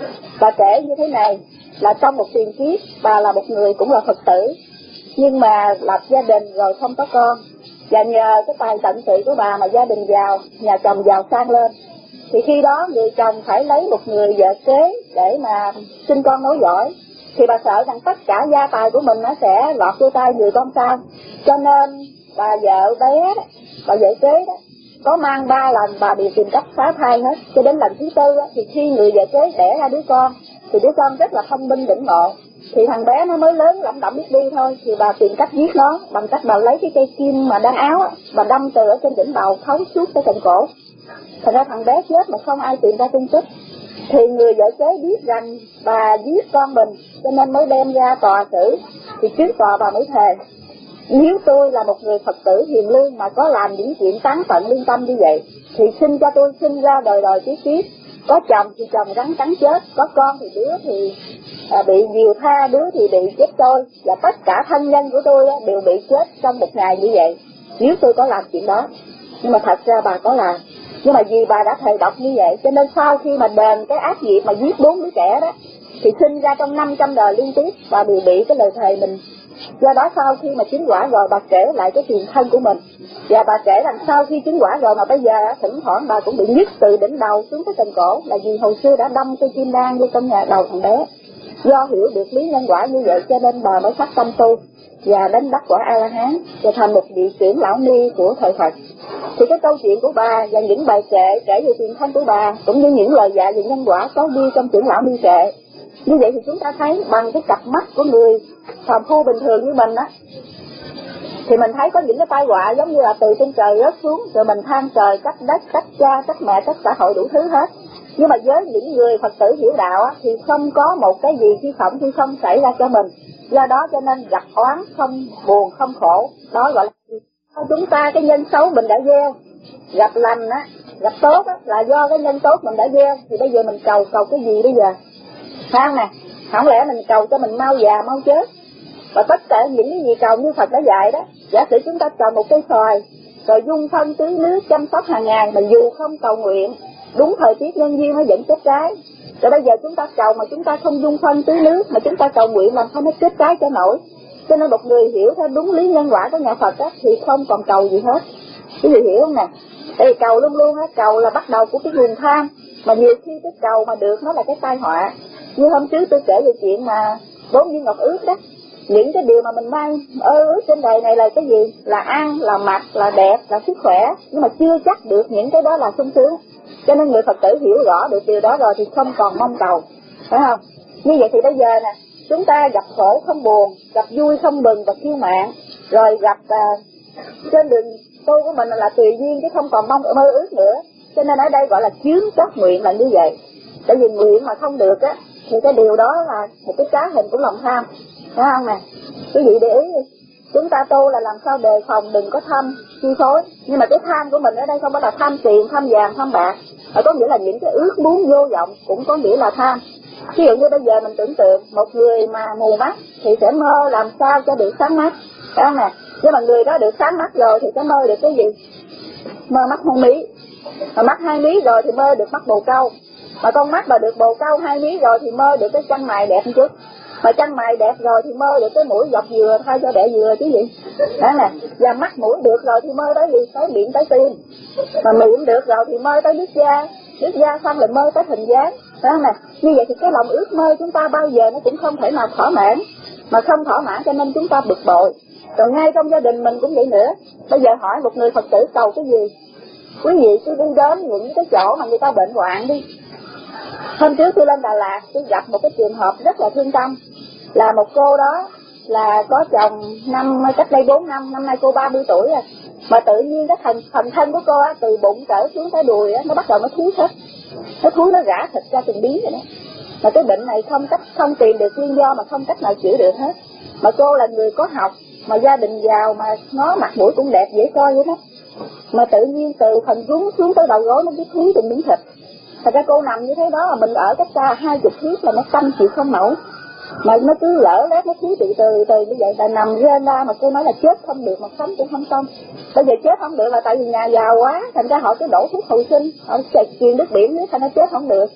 Bà kể như thế này, là trong một tiền kiếp bà là một người cũng là Phật tử, nhưng mà lập gia đình rồi không có con. Và nhờ cái tài tận tụy của bà mà gia đình giàu, nhà chồng giàu sang lên. Thì khi đó người chồng phải lấy một người vợ kế để mà sinh con nối dõi. Thì bà sợ rằng tất cả gia tài của mình nó sẽ lọt vô tay người con sau. Cho nên bà vợ bé, bà vợ kế đó, có mang ba lần bà đều tìm cách phá thai hết. Cho đến lần thứ tư đó, thì khi người vợ kế đẻ ra đứa con, thì đứa con rất là thông minh đỉnh ngộ. Thì thằng bé nó mới lớn lẩm đẩm biết đi thôi. Thì bà tìm cách giết nó bằng cách bà lấy cái cây kim mà đan áo á, bà đâm từ ở trên đỉnh đầu thấu suốt tới tận cổ. Thật ra thằng bé chết mà không ai tìm ra tung tích. Thì người vợ kế biết rằng bà giết con mình, cho nên mới đem ra tòa xử. Thì trước tòa bà mới thề, nếu tôi là một người Phật tử hiền lương mà có làm những chuyện tán tận lương tâm như vậy, thì xin cho tôi sinh ra đời đời kiếp kiếp. Có chồng thì chồng rắn cắn chết, có con thì đứa thì à, bị diều tha, đứa thì bị chết tôi. Và tất cả thân nhân của tôi á, đều bị chết trong một ngày như vậy, nếu tôi có làm chuyện đó. Nhưng mà thật ra bà có làm. Nhưng mà vì bà đã thề độc như vậy, cho nên sau khi mà đền cái ác nghiệp mà giết bốn đứa trẻ đó, thì sinh ra trong năm trăm đời liên tiếp, bà đều bị cái lời thề mình. Do đó sau khi mà chứng quả rồi, bà kể lại cái tiền thân của mình. Và bà kể rằng sau khi chứng quả rồi mà bây giờ thỉnh thoảng bà cũng bị nhức từ đỉnh đầu xuống tới chân cổ, là vì hồi xưa đã đâm cây kim đan vô trong nhà đầu thằng bé. Do hiểu được lý nhân quả như vậy cho nên bà mới phát tâm tu và đến đắc quả A-la-hán và thành một vị trưởng lão ni của thời Phật. Thì cái câu chuyện của bà và những bài kệ kể về tiền thân của bà cũng như những lời dạy về nhân quả có ghi trong trưởng lão ni kệ. Như vậy thì chúng ta thấy bằng cái cặp mắt của người phàm phu bình thường như mình á, thì mình thấy có những cái tai họa giống như là từ trên trời rớt xuống, rồi mình than trời trách đất, trách cha, trách mẹ, trách xã hội đủ thứ hết. Nhưng mà với những người Phật tử hiểu đạo á, thì không có một cái gì khi khổng khi không xảy ra cho mình. Do đó cho nên gặp oán không buồn không khổ, đó gọi là chúng ta cái nhân xấu mình đã gieo. Gặp lành á, gặp tốt á, là do cái nhân tốt mình đã gieo. Thì bây giờ mình cầu cầu cái gì bây giờ? Phải không nè? Không lẽ mình cầu cho mình mau già mau chết? Và tất cả những cái gì cầu như Phật đã dạy đó, giả sử chúng ta trồng một cây xoài, rồi dung phân tưới nước chăm sóc hàng ngày, mà dù không cầu nguyện, đúng thời tiết nhân duyên nó vẫn kết trái. Rồi bây giờ chúng ta cầu mà chúng ta không dung phân tưới nước, mà chúng ta cầu nguyện làm sao nó kết trái cho nổi. Cho nên một người hiểu theo đúng lý nhân quả của nhà Phật á, thì không còn cầu gì hết. Quý vị hiểu không nè? Tại vì cầu luôn luôn á, cầu là bắt đầu của cái nguồn tham, mà nhiều khi cái cầu mà được nó là cái tai họa. Như hôm trước tôi kể về chuyện mà bốn viên ngọc ước đó. Những cái điều mà mình mang ơ ước trên đời này là cái gì? Là ăn, là mặc, là đẹp, là sức khỏe. Nhưng mà chưa chắc được những cái đó là sung sướng. Cho nên người Phật tử hiểu rõ được điều đó rồi thì không còn mong cầu. Phải không? Như vậy thì bây giờ nè, chúng ta gặp khổ không buồn, gặp vui không mừng và kiêu mạn. Rồi gặp uh, trên đường tu của mình là tùy duyên chứ không còn mong mơ ước nữa. Cho nên ở đây gọi là chướng chấp nguyện là như vậy. Tại vì nguyện mà không được á, thì cái điều đó là một cái trá hình của lòng tham. Phải không nè? Quý vị để ý đi. Chúng ta tu là làm sao đề phòng đừng có tham chi phối. Nhưng mà cái tham của mình ở đây không phải là tham tiền, tham vàng, tham bạc, mà có nghĩa là những cái ước muốn vô vọng cũng có nghĩa là tham. Ví dụ như bây giờ mình tưởng tượng một người mà mù mắt thì sẽ mơ làm sao cho được sáng mắt. Phải không nè? Nhưng mà người đó được sáng mắt rồi thì sẽ mơ được cái gì? Mơ mắt hai mí. Mà mắt hai mí rồi thì mơ được mắt bồ câu. Mà con mắt mà được bồ câu hai mí rồi thì mơ được cái chân mày đẹp một chút. Mà chân mày đẹp rồi thì mơ được cái mũi dọc dừa thay cho đẻ dừa chứ gì. Đó nè. Và mắt mũi được rồi thì mơ tới gì? Tới miệng tới tim. Mà miệng được rồi thì mơ tới nước da. Nước da xong rồi mơ tới hình dáng. Đó nè. Như vậy thì cái lòng ước mơ chúng ta bao giờ nó cũng không thể nào thỏa mãn. Mà không thỏa mãn cho nên chúng ta bực bội. Rồi ngay trong gia đình mình cũng vậy nữa. Bây giờ hỏi một người Phật tử cầu cái gì? Quý vị cứ đi đến những cái chỗ mà người ta bệnh hoạn đi. Hôm trước tôi lên Đà Lạt, tôi gặp một cái trường hợp rất là thương tâm. Là một cô đó là có chồng năm cách đây bốn năm, năm nay cô ba mươi tuổi rồi. Mà tự nhiên cái thành, thành thân của cô á, từ bụng trở xuống tới đùi á, nó bắt đầu nó thúi hết. Nó thúi nó rã thịt ra từng miếng rồi đó. Mà cái bệnh này không cách không tìm được nguyên do mà không cách nào chữa được hết. Mà cô là người có học, mà gia đình giàu, mà nó mặt mũi cũng đẹp dễ coi vậy đó. Mà tự nhiên từ phần rúng xuống tới đầu gối nó cứ thúi từng miếng thịt. Thật ra cô nằm như thế đó mà mình ở cách xa hai chục thước là nó căm chịu không nổi. Mà nó cứ lỡ lét nó thúi từ từ từ như vậy, là nằm rên ra mà cô nói là chết không được mà sống cũng không xong. Bây giờ chết không được là tại vì nhà giàu quá, thành ra họ cứ đổ thuốc hồi sinh, họ truyền nước biển nữa, thành ra chết không được.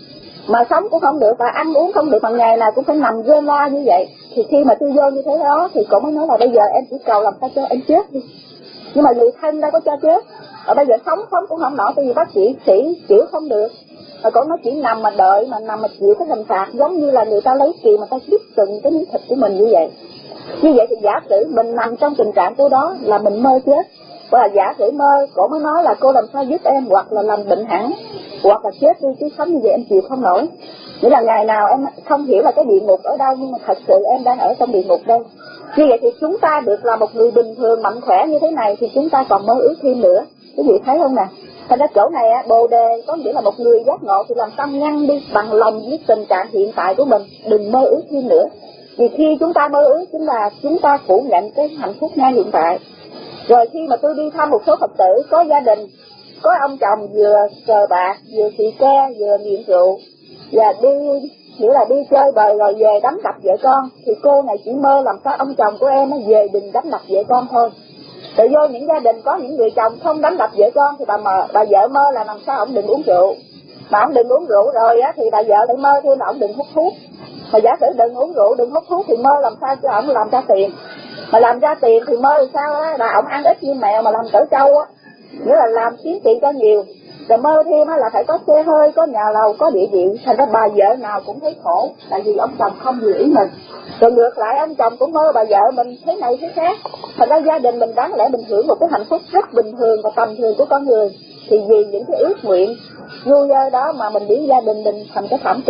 Mà sống cũng không được và ăn uống không được, bằng ngày nào cũng phải nằm rên la như vậy. Thì khi mà tôi vô như thế đó thì cô mới nói là bây giờ em chỉ cầu làm sao cho em chết đi. Nhưng mà người thân đâu có cho chết. Ở bây giờ sống sống cũng không nổi, tại vì bác sĩ sĩ chữa không được. Rồi cổ nó chỉ nằm mà đợi, mà nằm mà chịu cái hình phạt giống như là người ta lấy kỳ mà ta đứt từng cái miếng thịt của mình như vậy. Như vậy thì giả sử mình nằm trong tình trạng của đó là mình mơ chết. Hoặc là giả sử mơ, cổ mới nói là cô làm sao giúp em, hoặc là làm bệnh hẳn, hoặc là chết đi, chứ sống như vậy em chịu không nổi. Nghĩa là ngày nào em không hiểu là cái địa ngục ở đâu, nhưng mà thật sự em đang ở trong địa ngục đây. Như vậy thì chúng ta được là một người bình thường mạnh khỏe như thế này thì chúng ta còn mơ ước thêm nữa. Quý vị thấy không nè? Thành ra chỗ này á, bồ đề có nghĩa là một người giác ngộ thì làm sao ngăn đi bằng lòng với tình trạng hiện tại của mình, đừng mơ ước thêm nữa. Vì khi chúng ta mơ ước chính là chúng ta phủ nhận cái hạnh phúc ngay hiện tại. Rồi khi mà tôi đi thăm một số Phật tử có gia đình, có ông chồng vừa cờ bạc, vừa xì ke, vừa nghiện rượu, và đi nghĩa là đi chơi bời rồi về đánh đập vợ con, thì cô này chỉ mơ làm sao ông chồng của em nó về đừng đánh đập vợ con thôi. Rồi vô những gia đình có những người chồng không đánh đập vợ con thì bà mơ, bà vợ mơ là làm sao ông đừng uống rượu. Mà ông đừng uống rượu rồi á thì bà vợ lại mơ thêm là ông đừng hút thuốc. Mà giả sử đừng uống rượu, đừng hút thuốc thì mơ làm sao cho ông làm ra tiền. Mà làm ra tiền thì mơ làm sao á là ông ăn ít như mèo mà làm cỡ trâu á. Nghĩa là làm kiếm tiền cho nhiều. Rồi mơ thêm á là phải có xe hơi, có nhà lầu, có địa vị. Thành ra bà vợ nào cũng thấy khổ, tại vì ông chồng không vừa ý mình. Rồi ngược lại ông chồng cũng mơ bà vợ mình thế này thế khác. Thành ra gia đình mình đáng lẽ mình hưởng một cái hạnh phúc rất bình thường và tầm thường của con người. Thì vì những cái ước nguyện vui dơ đó mà mình biến gia đình mình thành cái thảm kịch.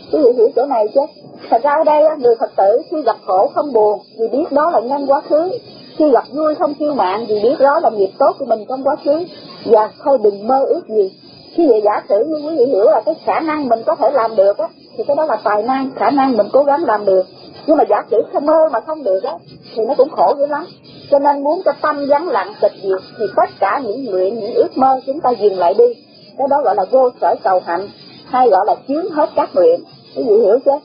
Quý vị hiểu chỗ này chứ? Thật ra ở đây người Phật tử khi gặp khổ không buồn vì biết đó là nhân quá khứ, khi gặp vui không kiêu mạn vì biết đó là nghiệp tốt của mình trong quá khứ, và thôi đừng mơ ước gì. Khi vậy giả sử như quý vị hiểu là cái khả năng mình có thể làm được á, thì cái đó là tài năng, khả năng mình cố gắng làm được. Nhưng mà giả sử không mơ mà không được á, thì nó cũng khổ dữ lắm. Cho nên muốn cho tâm vắng lặng tịch diệt thì tất cả những nguyện, những ước mơ chúng ta dừng lại đi. Cái đó gọi là vô sở cầu hạnh, hay gọi là chướng hết các nguyện. Quý vị hiểu chứ?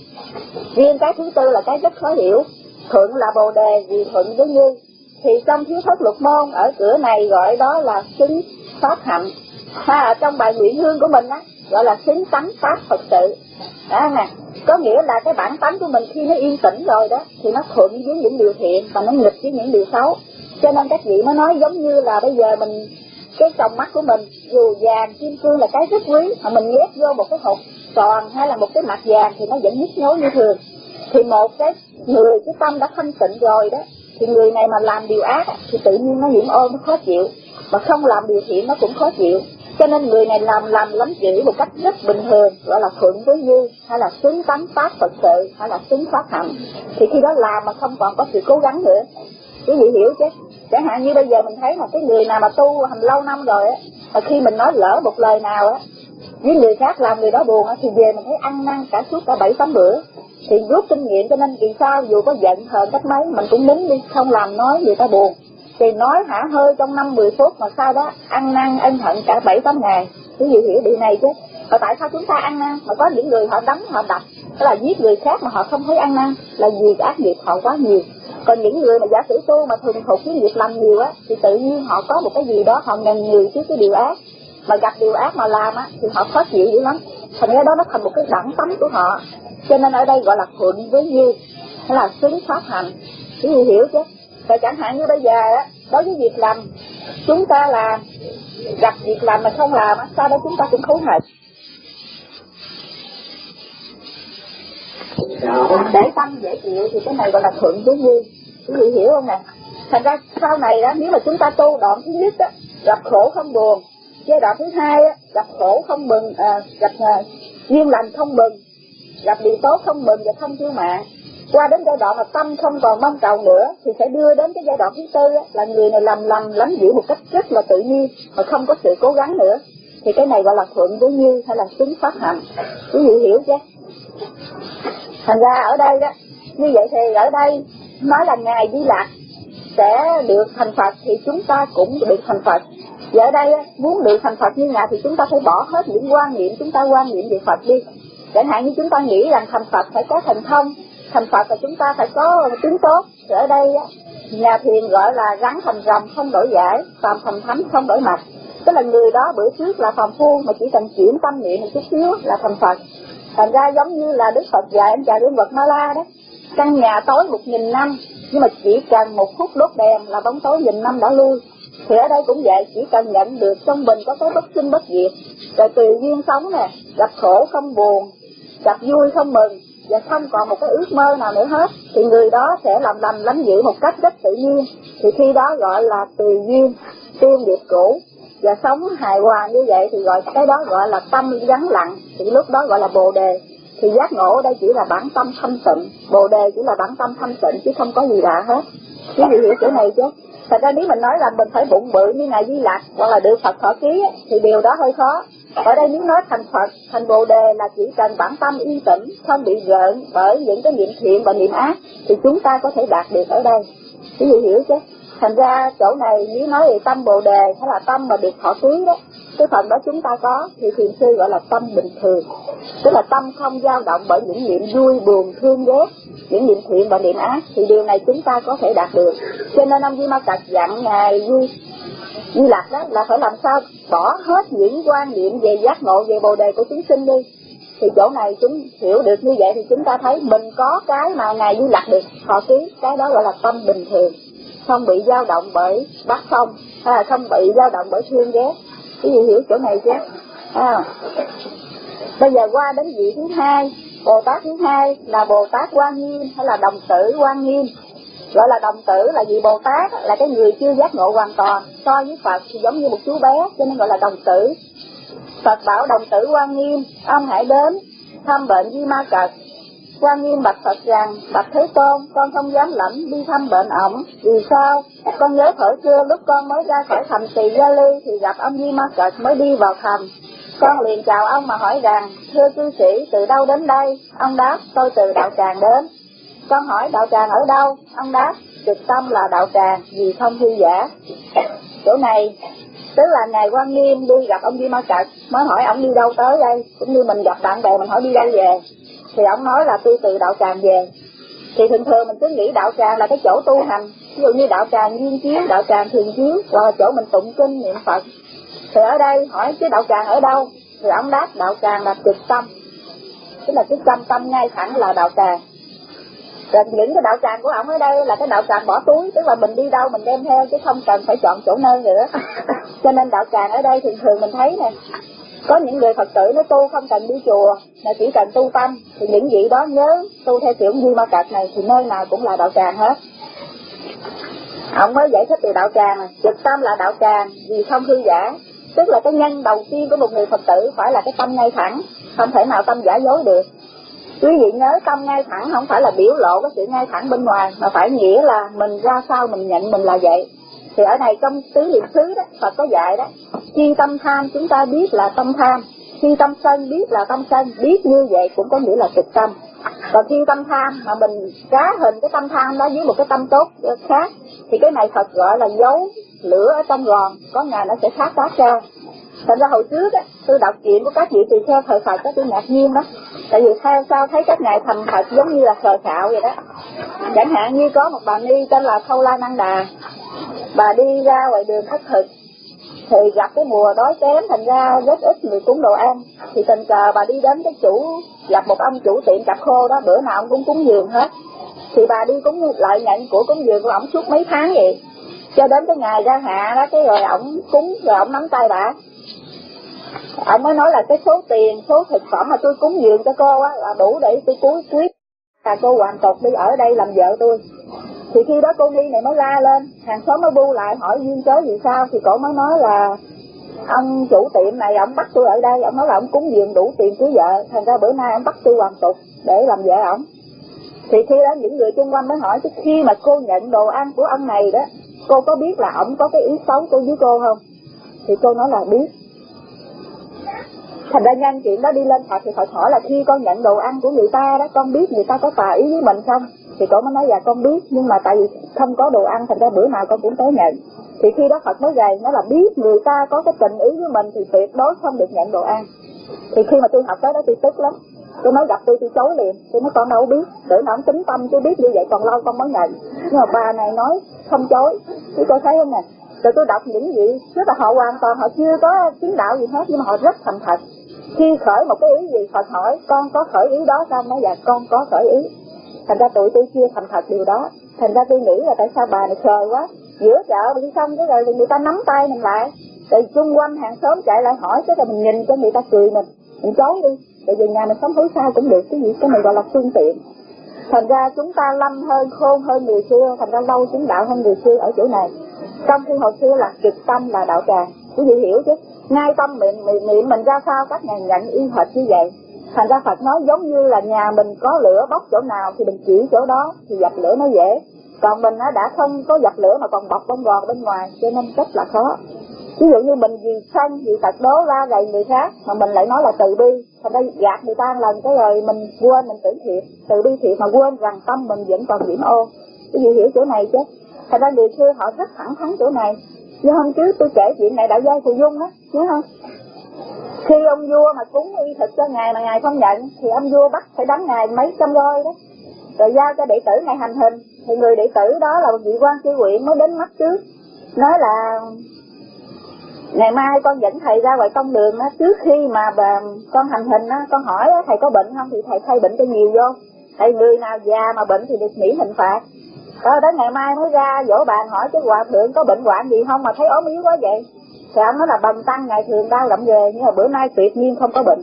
Riêng cái thứ tư là cái rất khó hiểu. Thuận là bồ đề vì thuận với như. Thì trong thiếu thất lục môn ở cửa này gọi đó là xứng pháp hạnh. Ha, ở trong bài nguyện hương của mình á gọi là xứng tánh pháp Phật sự. Đó nè, có nghĩa là cái bản tánh của mình khi nó yên tĩnh rồi đó thì nó thuận với những điều thiện và nó nghịch với những điều xấu. Cho nên các vị mới nói giống như là bây giờ mình, cái tròng mắt của mình dù vàng kim cương là cái rất quý, mà mình nhét vô một cái hộp tròn hay là một cái mặt vàng thì nó vẫn nhức nhối như thường. Thì một cái người cái tâm đã thanh tịnh rồi đó, thì người này mà làm điều ác thì tự nhiên nó nhiễm ô, nó khó chịu, mà không làm điều thiện nó cũng khó chịu. Cho nên người này làm làm lắm chữ một cách rất bình thường, gọi là thuận với dư, hay là xứng tánh pháp Phật sự, hay là xứng pháp hạnh. Thì khi đó làm mà không còn có sự cố gắng nữa. Quý vị hiểu chứ? Chẳng hạn như bây giờ mình thấy là cái người nào mà tu hành lâu năm rồi á, và khi mình nói lỡ một lời nào á với người khác làm người đó buồn á, thì về mình thấy ăn năn cả suốt cả bảy tám bữa. Thì rút kinh nghiệm, cho nên vì sao dù có giận hờn cách mấy mình cũng nín đi, không làm nói người ta buồn. Thì nói hả hơi trong năm mười phút mà sau đó ăn năn ân hận cả bảy tám ngày. Quý vị hiểu điều này chứ? Và tại sao chúng ta ăn năn? Mà có những người họ đánh, họ đập, tức là giết người khác mà họ không thấy ăn năn, là vì ác nghiệp họ quá nhiều. Còn những người mà giả sử tu mà thường thuộc với nghiệp làm nhiều á, thì tự nhiên họ có một cái gì đó họ ngần ngừ trước cái điều ác, mà gặp điều ác mà làm á thì họ khó chịu dữ lắm. Thành ra đó nó thành một cái bản tánh của họ. Cho nên ở đây gọi là thuận với duyên, hay là xứng pháp hạnh. Quý vị hiểu chứ? Rồi chẳng hạn như bây giờ á, đối với việc làm chúng ta làm, gặp việc làm mà không làm á, sau đó chúng ta cũng hối hận. Để tâm dễ chịu thì cái này gọi là thuận với duyên. Quý vị hiểu không nè? Thành ra sau này đó, nếu mà chúng ta tu đoạn thứ nhất á, gặp khổ không buồn. Giai đoạn thứ hai á, gặp khổ không mừng, à, gặp à, duyên lành không mừng, gặp điều tốt không mừng và không kiêu mạn. Qua đến giai đoạn mà tâm không còn mong cầu nữa thì sẽ đưa đến cái giai đoạn thứ tư á, là người này làm lành lắm giữ một cách rất là tự nhiên mà không có sự cố gắng nữa. Thì cái này gọi là thuận với như, hay là xứng pháp hạnh. Quý vị hiểu chứ? Thành ra ở đây đó, như vậy thì ở đây nói là Ngài Di Lặc sẽ được thành Phật thì chúng ta cũng được thành Phật. Và ở đây muốn được thành Phật như Ngài thì chúng ta phải bỏ hết những quan niệm chúng ta quan niệm về Phật đi. Chẳng hạn như chúng ta nghĩ rằng thành Phật phải có thần thông, thành Phật là chúng ta phải có tiếng tốt. Thì ở đây nhà thiền gọi là rắn thành rồng không đổi giải, phàm thành thánh không đổi mặt. Tức là người đó bữa trước là phàm phu mà chỉ cần chuyển tâm niệm một chút xíu là thành Phật. Thành ra giống như là Đức Phật dạy anh chàng Vương Vật Ma La đó, căn nhà tối một nghìn năm nhưng mà chỉ cần một phút đốt đèn là bóng tối nghìn năm đã lui. Thì ở đây cũng vậy, chỉ cần nhận được trong mình có cái bất sinh bất diệt, rồi tùy duyên sống nè, gặp khổ không buồn, gặp vui không mừng, và không còn một cái ước mơ nào nữa hết, thì người đó sẽ làm lành lánh dữ một cách rất tự nhiên. Thì khi đó gọi là tùy duyên, tiên điệp cũ, và sống hài hòa như vậy thì gọi cái đó gọi là tâm vắng lặng, thì lúc đó gọi là bồ đề. Thì giác ngộ ở đây chỉ là bản tâm thanh tịnh, bồ đề chỉ là bản tâm thanh tịnh chứ không có gì lạ hết. Quý vị hiểu chỗ này chứ? Thật ra nếu mình nói là mình phải bụng bự như Ngài Di Lặc hoặc là được Phật thọ ký thì điều đó hơi khó. Ở đây nếu nói thành Phật, thành bồ đề là chỉ cần bản tâm yên tĩnh, không bị gợn bởi những cái niệm thiện và niệm ác thì chúng ta có thể đạt được ở đây. Quý vị hiểu chứ? Thành ra chỗ này nếu nói về tâm bồ đề hay là tâm mà được thọ ký đó, cái phần đó chúng ta có thì thiền sư gọi là tâm bình thường, tức là tâm không dao động bởi những niệm vui buồn thương ghét, những niệm thiện và niệm ác, thì điều này chúng ta có thể đạt được. Cho nên ông Di Ma Cật dặn Ngài Di Di Lặc đó là phải làm sao bỏ hết những quan niệm về giác ngộ, về bồ đề của chúng sinh đi. Thì chỗ này chúng hiểu được như vậy thì chúng ta thấy mình có cái mà Ngài Di Lặc được thọ ký, cái đó gọi là tâm bình thường, không bị dao động bởi bát phong, hay là không bị dao động bởi thương ghét. Cái gì hiểu chỗ này chứ? À, bây giờ qua đến vị thứ hai, Bồ Tát thứ hai là Bồ Tát Quan Nghiêm hay là đồng tử Quan Nghiêm. Gọi là đồng tử là vì Bồ Tát là cái người chưa giác ngộ hoàn toàn, so với Phật thì giống như một chú bé, cho nên gọi là đồng tử. Phật bảo đồng tử Quan Nghiêm, ông hãy đến thăm bệnh Di Ma Cật. Quan Nghiêm bạch Phật rằng: bạch Thế Tôn, con không dám lãnh đi thăm bệnh ổng. Vì sao? Con nhớ thuở xưa lúc con mới ra khỏi thành Tỳ Gia Ly thì gặp ông Di Ma Cật mới đi vào thành. Con liền chào ông mà hỏi rằng: thưa cư sĩ, từ đâu đến đây? Ông đáp: tôi từ đạo tràng đến. Con hỏi: đạo tràng ở đâu? Ông đáp: Trực Tâm là đạo tràng, vì không hư giả. Chỗ này tức là ngài Quan Nghiêm đi gặp ông Di Ma Cật mới hỏi ông đi đâu tới đây, cũng như mình gặp bạn bè mình hỏi đi đâu về, thì ông nói là tôi từ đạo tràng về. Thì thường thường mình cứ nghĩ đạo tràng là cái chỗ tu hành, ví dụ như đạo tràng Viên Chiếu, đạo tràng Thường Chiếu, hoặc là chỗ mình tụng kinh niệm Phật. Thì ở đây hỏi chứ đạo tràng ở đâu? Thì ông đáp: đạo tràng là Trực Tâm, tức là cái tâm tâm ngay thẳng là đạo tràng. Rồi những cái đạo tràng của ông ở đây là cái đạo tràng bỏ túi, tức là mình đi đâu mình đem theo chứ không cần phải chọn chỗ nơi nữa. Cho nên đạo tràng ở đây thường thường mình thấy nè, có những người Phật tử nó tu không cần đi chùa, mà chỉ cần tu tâm, thì những vị đó nhớ tu theo kiểu Di Ma Cật này thì nơi nào cũng là đạo tràng hết. Ông mới giải thích từ đạo tràng này: Trực Tâm là đạo tràng vì không hư giả, tức là cái nhân đầu tiên của một người Phật tử phải là cái tâm ngay thẳng, không thể nào tâm giả dối được. Quý vị nhớ tâm ngay thẳng không phải là biểu lộ cái sự ngay thẳng bên ngoài, mà phải nghĩa là mình ra sao mình nhận mình là vậy. Thì ở này trong tứ niệm xứ đó, Phật có dạy đó: khi tâm tham chúng ta biết là tâm tham, khi tâm sân biết là tâm sân, biết như vậy cũng có nghĩa là Trực Tâm. Còn khi tâm tham mà mình trá hình cái tâm tham đó với một cái tâm tốt khác, thì cái này Phật gọi là dấu lửa ở trong gòn, có ngày nó sẽ phát phát ra. Thành ra hồi trước á, tôi đọc chuyện của các vị tỳ kheo thời Phật đó, tôi ngạc nhiên đó. Tại vì theo sao thấy các ngài thành Phật giống như là khờ khạo vậy đó. Chẳng hạn như có một bà ni tên là Khâu La Năng Đà, bà đi ra ngoài đường khất thực, thì gặp cái mùa đói kém, thành ra rất ít người cúng đồ ăn. Thì tình cờ bà đi đến cái chủ, gặp một ông chủ tiệm cặp khô đó, bữa nào ông cũng cúng dường hết. Thì bà đi cúng lợi nhận của cúng dường của ổng suốt mấy tháng vậy, cho đến cái ngày ra hạ đó, cái rồi ổng cúng, rồi ổng nắm tay bà. Ông mới nói là cái số tiền, số thực phẩm mà tôi cúng dường cho cô á là đủ để tôi cưới cưới là cô hoàn tục đi ở đây làm vợ tôi. Thì khi đó cô Ni này mới la lên, hàng xóm mới bu lại hỏi duyên cớ gì sao, thì cổ mới nói là ông chủ tiệm này ông bắt tôi ở đây, ông nói là ông cúng dường đủ tiền cưới vợ, thành ra bữa nay ông bắt tôi hoàn tục để làm vợ ổng. Thì khi đó những người xung quanh mới hỏi chứ khi mà cô nhận đồ ăn của ông này đó, cô có biết là ổng có cái ý xấu cô với cô không? Thì cô nói là biết. Thành ra nhân chuyện đó đi lên Phật thì Phật hỏi là khi con nhận đồ ăn của người ta đó, con biết người ta có tà ý với mình không? Thì cổ mới nói dạ con biết, nhưng mà tại vì không có đồ ăn thành ra bữa nào con cũng tới nhận. Thì khi đó Phật mới gầy, nó là biết người ta có cái tình ý với mình thì tuyệt đối không được nhận đồ ăn. Thì khi mà tôi học tới đó tôi tức lắm, tôi nói gặp tôi tôi chối liền, tôi nói con đâu biết, để nó không tính tâm, tôi biết như vậy còn lâu con mới nhận. Nhưng mà bà này nói không chối, thì cô thấy không nè. Rồi tôi đọc những gì, rất là họ hoàn toàn họ chưa có chứng đạo gì hết, nhưng mà họ rất thành thật. Khi khởi một cái ý gì Phật hỏi con có khởi ý đó sao, nói dạ con có khởi ý. Thành ra tụi tôi chưa thành thật điều đó. Thành ra tôi nghĩ là tại sao bà này khờ quá, giữa chợ đi xong cái rồi người ta nắm tay mình lại, rồi chung quanh hàng xóm chạy lại hỏi, cái rồi mình nhìn cho người ta cười mình, mình chối đi, rồi về nhà mình sống hối sao cũng được, cái gì cái này gọi là phương tiện. Thành ra chúng ta lâm hơn khôn hơn người xưa, thành ra lâu chứng đạo hơn người xưa ở chỗ này. Trong khi hồi xưa là Trực Tâm là đạo tràng, quý vị hiểu chứ, ngay tâm miệng miệng mình, mình ra sao các ngài nhận y hệt như vậy. Thành ra Phật nói giống như là nhà mình có lửa bốc chỗ nào thì mình chỉ chỗ đó thì dập lửa nó dễ. Còn mình nó đã không có dập lửa mà còn bọc bông gòn bên ngoài, cho nên rất là khó. Ví dụ như mình vì sân, vì tật đố la rầy người khác mà mình lại nói là từ bi, thành ra gạt người ta lần cái rồi mình quên mình tưởng thiệt, từ bi thiệt mà quên rằng tâm mình vẫn còn nhiễm ô. Cái gì hiểu chỗ này chứ? Thành ra người xưa họ rất thẳng thắn chỗ này. Như hôm trước tôi kể chuyện này Đạo Giai Phù Dung á, nhớ không? Khi ông vua mà cúng y thực cho ngài mà ngài không nhận, thì ông vua bắt phải đánh ngài mấy trăm roi đó, rồi giao cho đệ tử ngài hành hình. Thì người đệ tử đó là một vị quan tri huyện mới đến mắt trước, nói là ngày mai con dẫn thầy ra ngoài công đường á, trước khi mà bà, con hành hình á, con hỏi á, thầy có bệnh không thì thầy thay bệnh cho nhiều vô. Thầy người nào già mà bệnh thì được miễn hình phạt. Đó, đến ngày mai mới ra dỗ bàn hỏi chứ hòa thượng có bệnh hoạn gì không mà thấy ốm yếu quá vậy. Thì ông nói là bần tăng ngày thường đau đậm về, nhưng mà bữa nay tuyệt nhiên không có bệnh.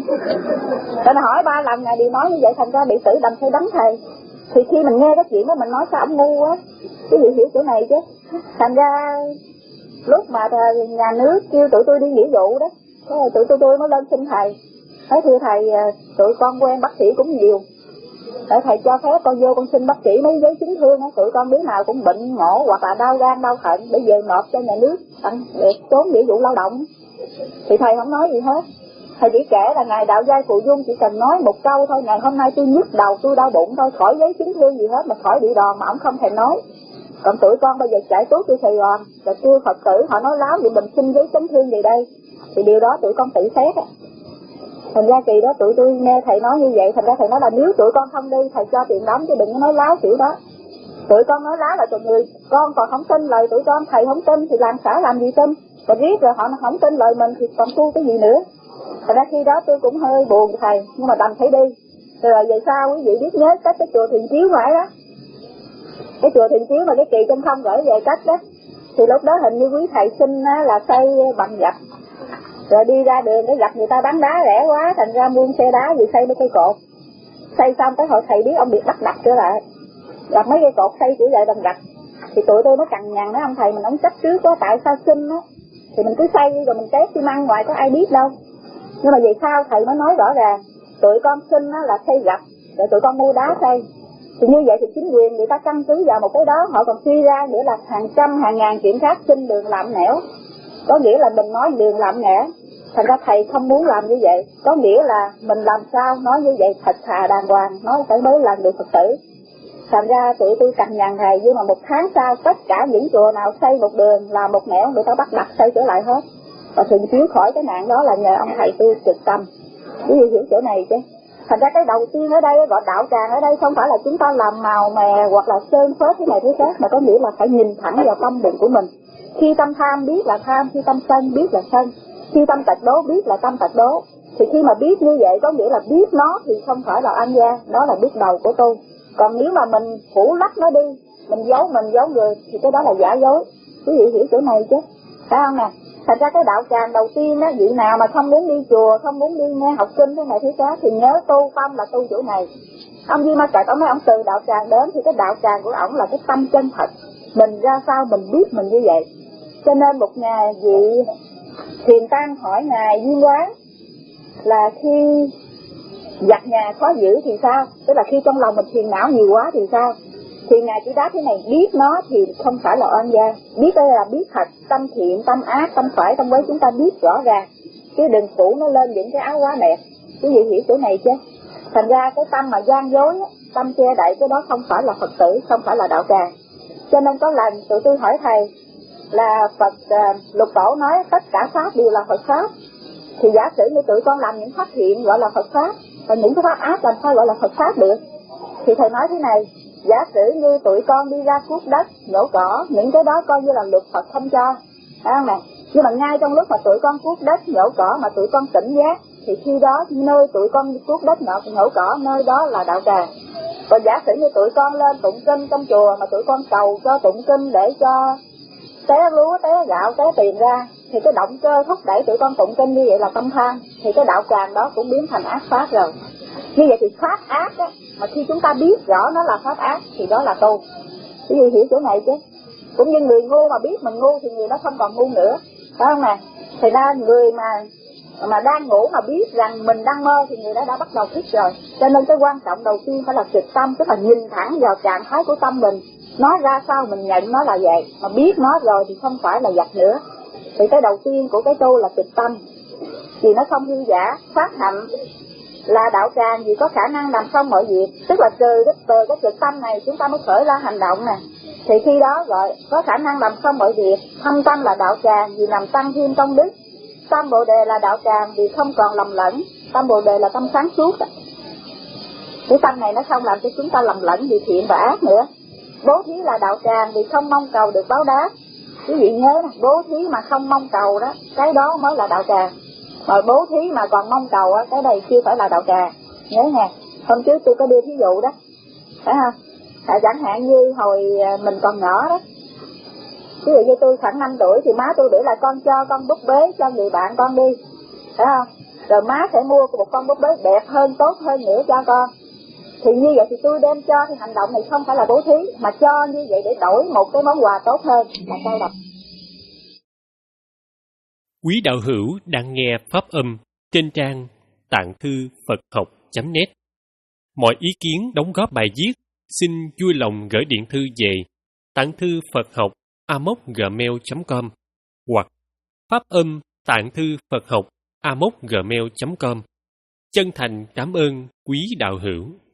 Rồi hỏi ba lần ngài đều nói như vậy, thành ra đệ tử đành phải đánh thầy. Thì khi mình nghe cái chuyện đó mình nói sao ông ngu quá, cái gì hiểu chỗ này chứ. Thành ra lúc mà nhà nước kêu tụi tôi đi nghĩa vụ đó, tụi tôi tôi mới lên xin thầy. Thế thưa thầy, tụi con quen bác sĩ cũng nhiều. Để thầy cho phép con vô con xin bác sĩ mấy giấy chứng thương á, tụi con đứa nào cũng bệnh ngộ hoặc là đau gan đau thận để về nộp cho nhà nước tặng được trốn nghĩa vụ lao động. Thì thầy không nói gì hết. Thầy chỉ kể là ngài Đạo Giai Phù Dung chỉ cần nói một câu thôi, ngày hôm nay tôi nhức đầu, tôi đau bụng thôi, khỏi giấy chứng thương gì hết, mà khỏi bị đòn mà ông không thèm nói. Còn tụi con bây giờ chạy tuốt đi Sài Gòn, rồi kêu Phật tử họ nói láo vậy mình xin giấy chứng thương gì đây, thì điều đó tụi con tự xét á. Thành ra kỳ đó tụi tôi nghe thầy nói như vậy, thành ra thầy nói là nếu tụi con không đi, thầy cho tiền đóng chứ đừng có nói láo kiểu đó. Tụi con nói láo là tụi người con còn không tin lời tụi con, thầy không tin thì làm xã làm gì tin, còn riết rồi họ không tin lời mình thì còn tu cái gì nữa. Thành ra khi đó tôi cũng hơi buồn thầy, nhưng mà đành phải đi. Rồi về sau quý vị biết nhớ cách cái chùa Thiền Chiếu phải đó, cái chùa Thiền Chiếu mà cái kỳ trên không gửi về cách đó, thì lúc đó hình như quý thầy xin là xây bằng gạch, rồi đi ra đường để gặp người ta bán đá rẻ quá, thành ra mua xe đá vì xây mấy cây cột. Xây xong tới hồi thầy biết ông bị bắt đặt trở lại, gặp mấy cây cột xây chỉ lại bằng gạch. Thì tụi tôi mới cằn nhằn nói ông thầy mình ông chấp trước quá, tại sao xin á, thì mình cứ xây rồi mình tét xi măng ngoài có ai biết đâu. Nhưng mà vậy sao thầy mới nói rõ ràng, tụi con xin á là xây gạch, rồi tụi con mua đá xây. Thì như vậy thì chính quyền người ta căn cứ vào một cái đó, họ còn suy ra nữa là hàng trăm hàng ngàn chuyện khác xin đường làm nẻo. Có nghĩa là mình nói đường làm nẻo, thành ra thầy không muốn làm như vậy. Có nghĩa là mình làm sao nói như vậy thật thà đàng hoàng, nói phải mới làm được Phật tử. Thành ra tụi tôi cằn nhằn thầy, nhưng mà một tháng sau tất cả những chùa nào xây một đường làm một nẻo người ta bắt đặt xây trở lại hết. Và Thiền Chiếu khỏi cái nạn đó là nhờ ông thầy tôi trực tâm. Quý vị hiểu chỗ này chứ. Thành ra cái đầu tiên ở đây gọi đạo tràng ở đây không phải là chúng ta làm màu mè hoặc là sơn phết thế này thế khác, mà có nghĩa là phải nhìn thẳng vào tâm định của mình. Khi tâm tham biết là tham, khi tâm sân biết là sân, khi tâm tật đố biết là tâm tật đố. Thì khi mà biết như vậy có nghĩa là biết nó thì không phải là an gian, đó là bước đầu của tu. Còn nếu mà mình phủ lấp nó đi, mình giấu mình giấu người thì cái đó là giả dối. Quý vị hiểu chỗ này chứ, phải không nè? Thành ra cái đạo tràng đầu tiên á, vị nào mà không muốn đi chùa, không muốn đi nghe học kinh thế này thế khác thì nhớ tu tâm là tu chỗ này. Ông Di Ma Cật ông nói ông từ đạo tràng đến thì cái đạo tràng của ổng là cái tâm chân thật. Mình ra sao mình biết mình như vậy. Cho nên một ngày vị Thiền Tăng hỏi ngài Viên Quán là khi giặt nhà khó giữ thì sao, tức là khi trong lòng mình phiền não nhiều quá thì sao. Thì ngài chỉ đáp thế này, biết nó thì không phải là oan gia. Biết đây là biết thật, tâm thiện, tâm ác, tâm phải, tâm quấy chúng ta biết rõ ràng, chứ đừng phủ nó lên những cái áo quá đẹp. Quý vị hiểu chỗ này chứ. Thành ra cái tâm mà gian dối, tâm che đậy, cái đó không phải là Phật tử, không phải là đạo tràng. Cho nên có lần tụi tôi hỏi thầy là Phật uh, Lục Tổ nói tất cả pháp đều là Phật pháp, thì giả sử như tụi con làm những pháp thiện gọi là Phật pháp, và những cái pháp ác làm sao gọi là Phật pháp được. Thì thầy nói thế này, giả sử như tụi con đi ra cuốc đất, nhổ cỏ, những cái đó coi như là luật Phật không cho, phải không nè? Nhưng mà ngay trong lúc mà tụi con cuốc đất, nhổ cỏ mà tụi con tỉnh giác, thì khi đó nơi tụi con cuốc đất, nhổ, nhổ cỏ, nơi đó là đạo tràng. Còn giả sử như tụi con lên tụng kinh trong chùa mà tụi con cầu cho tụng kinh để cho té lúa, té gạo, té tiền ra, thì cái động cơ thúc đẩy tụi con tụng kinh như vậy là tâm tham, thì cái đạo tràng đó cũng biến thành ác pháp rồi. Như vậy thì pháp ác á, mà khi chúng ta biết rõ nó là pháp ác thì đó là tu. Quý vị hiểu chỗ này chứ. Cũng như người ngu mà biết mình ngu thì người đó không còn ngu nữa, phải không nè? Thì ra người mà mà đang ngủ mà biết rằng mình đang mơ thì người đó đã bắt đầu thức rồi. Cho nên cái quan trọng đầu tiên phải là trực tâm, tức là nhìn thẳng vào trạng thái của tâm mình. Nói ra sao mình nhận nó là vậy, mà biết nó rồi thì không phải là giặt nữa. Thì cái đầu tiên của cái tu là trực tâm, vì nó không hư giả. Phát hạnh là đạo tràng vì có khả năng làm xong mọi việc, tức là từ cái, từ cái trực tâm này chúng ta mới khởi ra hành động nè. Thì khi đó gọi có khả năng làm xong mọi việc. Thâm tâm là đạo tràng vì làm tăng thêm công đức. Tâm Bồ Đề là đạo tràng vì không còn lầm lẫn. Tâm Bồ Đề là tâm sáng suốt. Cái tâm này nó không làm cho chúng ta lầm lẫn vì thiện và ác nữa. Bố thí là đạo tràng vì không mong cầu được báo đáp. Quý vị nhớ nè, bố thí mà không mong cầu đó, cái đó mới là đạo tràng. Mà bố thí mà còn mong cầu á, cái này chưa phải là đạo tràng. Nhớ nha, hôm trước tôi có đưa thí dụ đó, phải không? À, chẳng hạn như hồi mình còn nhỏ đó, ví dụ như tôi khoảng năm tuổi thì má tôi biểu là con cho con búp bế cho người bạn con đi, phải không? Rồi má sẽ mua một con búp bế đẹp hơn, tốt hơn nữa cho con. Thì như vậy thì tôi đem cho, thì hành động này không phải là bố thí, mà cho như vậy để đổi một cái món quà tốt hơn là sai lầm. Quý đạo hữu đang nghe pháp âm trên trang tạng thư Phật học chấm net. Mọi ý kiến đóng góp bài viết xin vui lòng gửi điện thư về tạng thư Phật học a m o c gmail chấm com hoặc phát âm tạng thư Phật học a m o c gmail chấm com. Chân thành cảm ơn quý đạo hữu.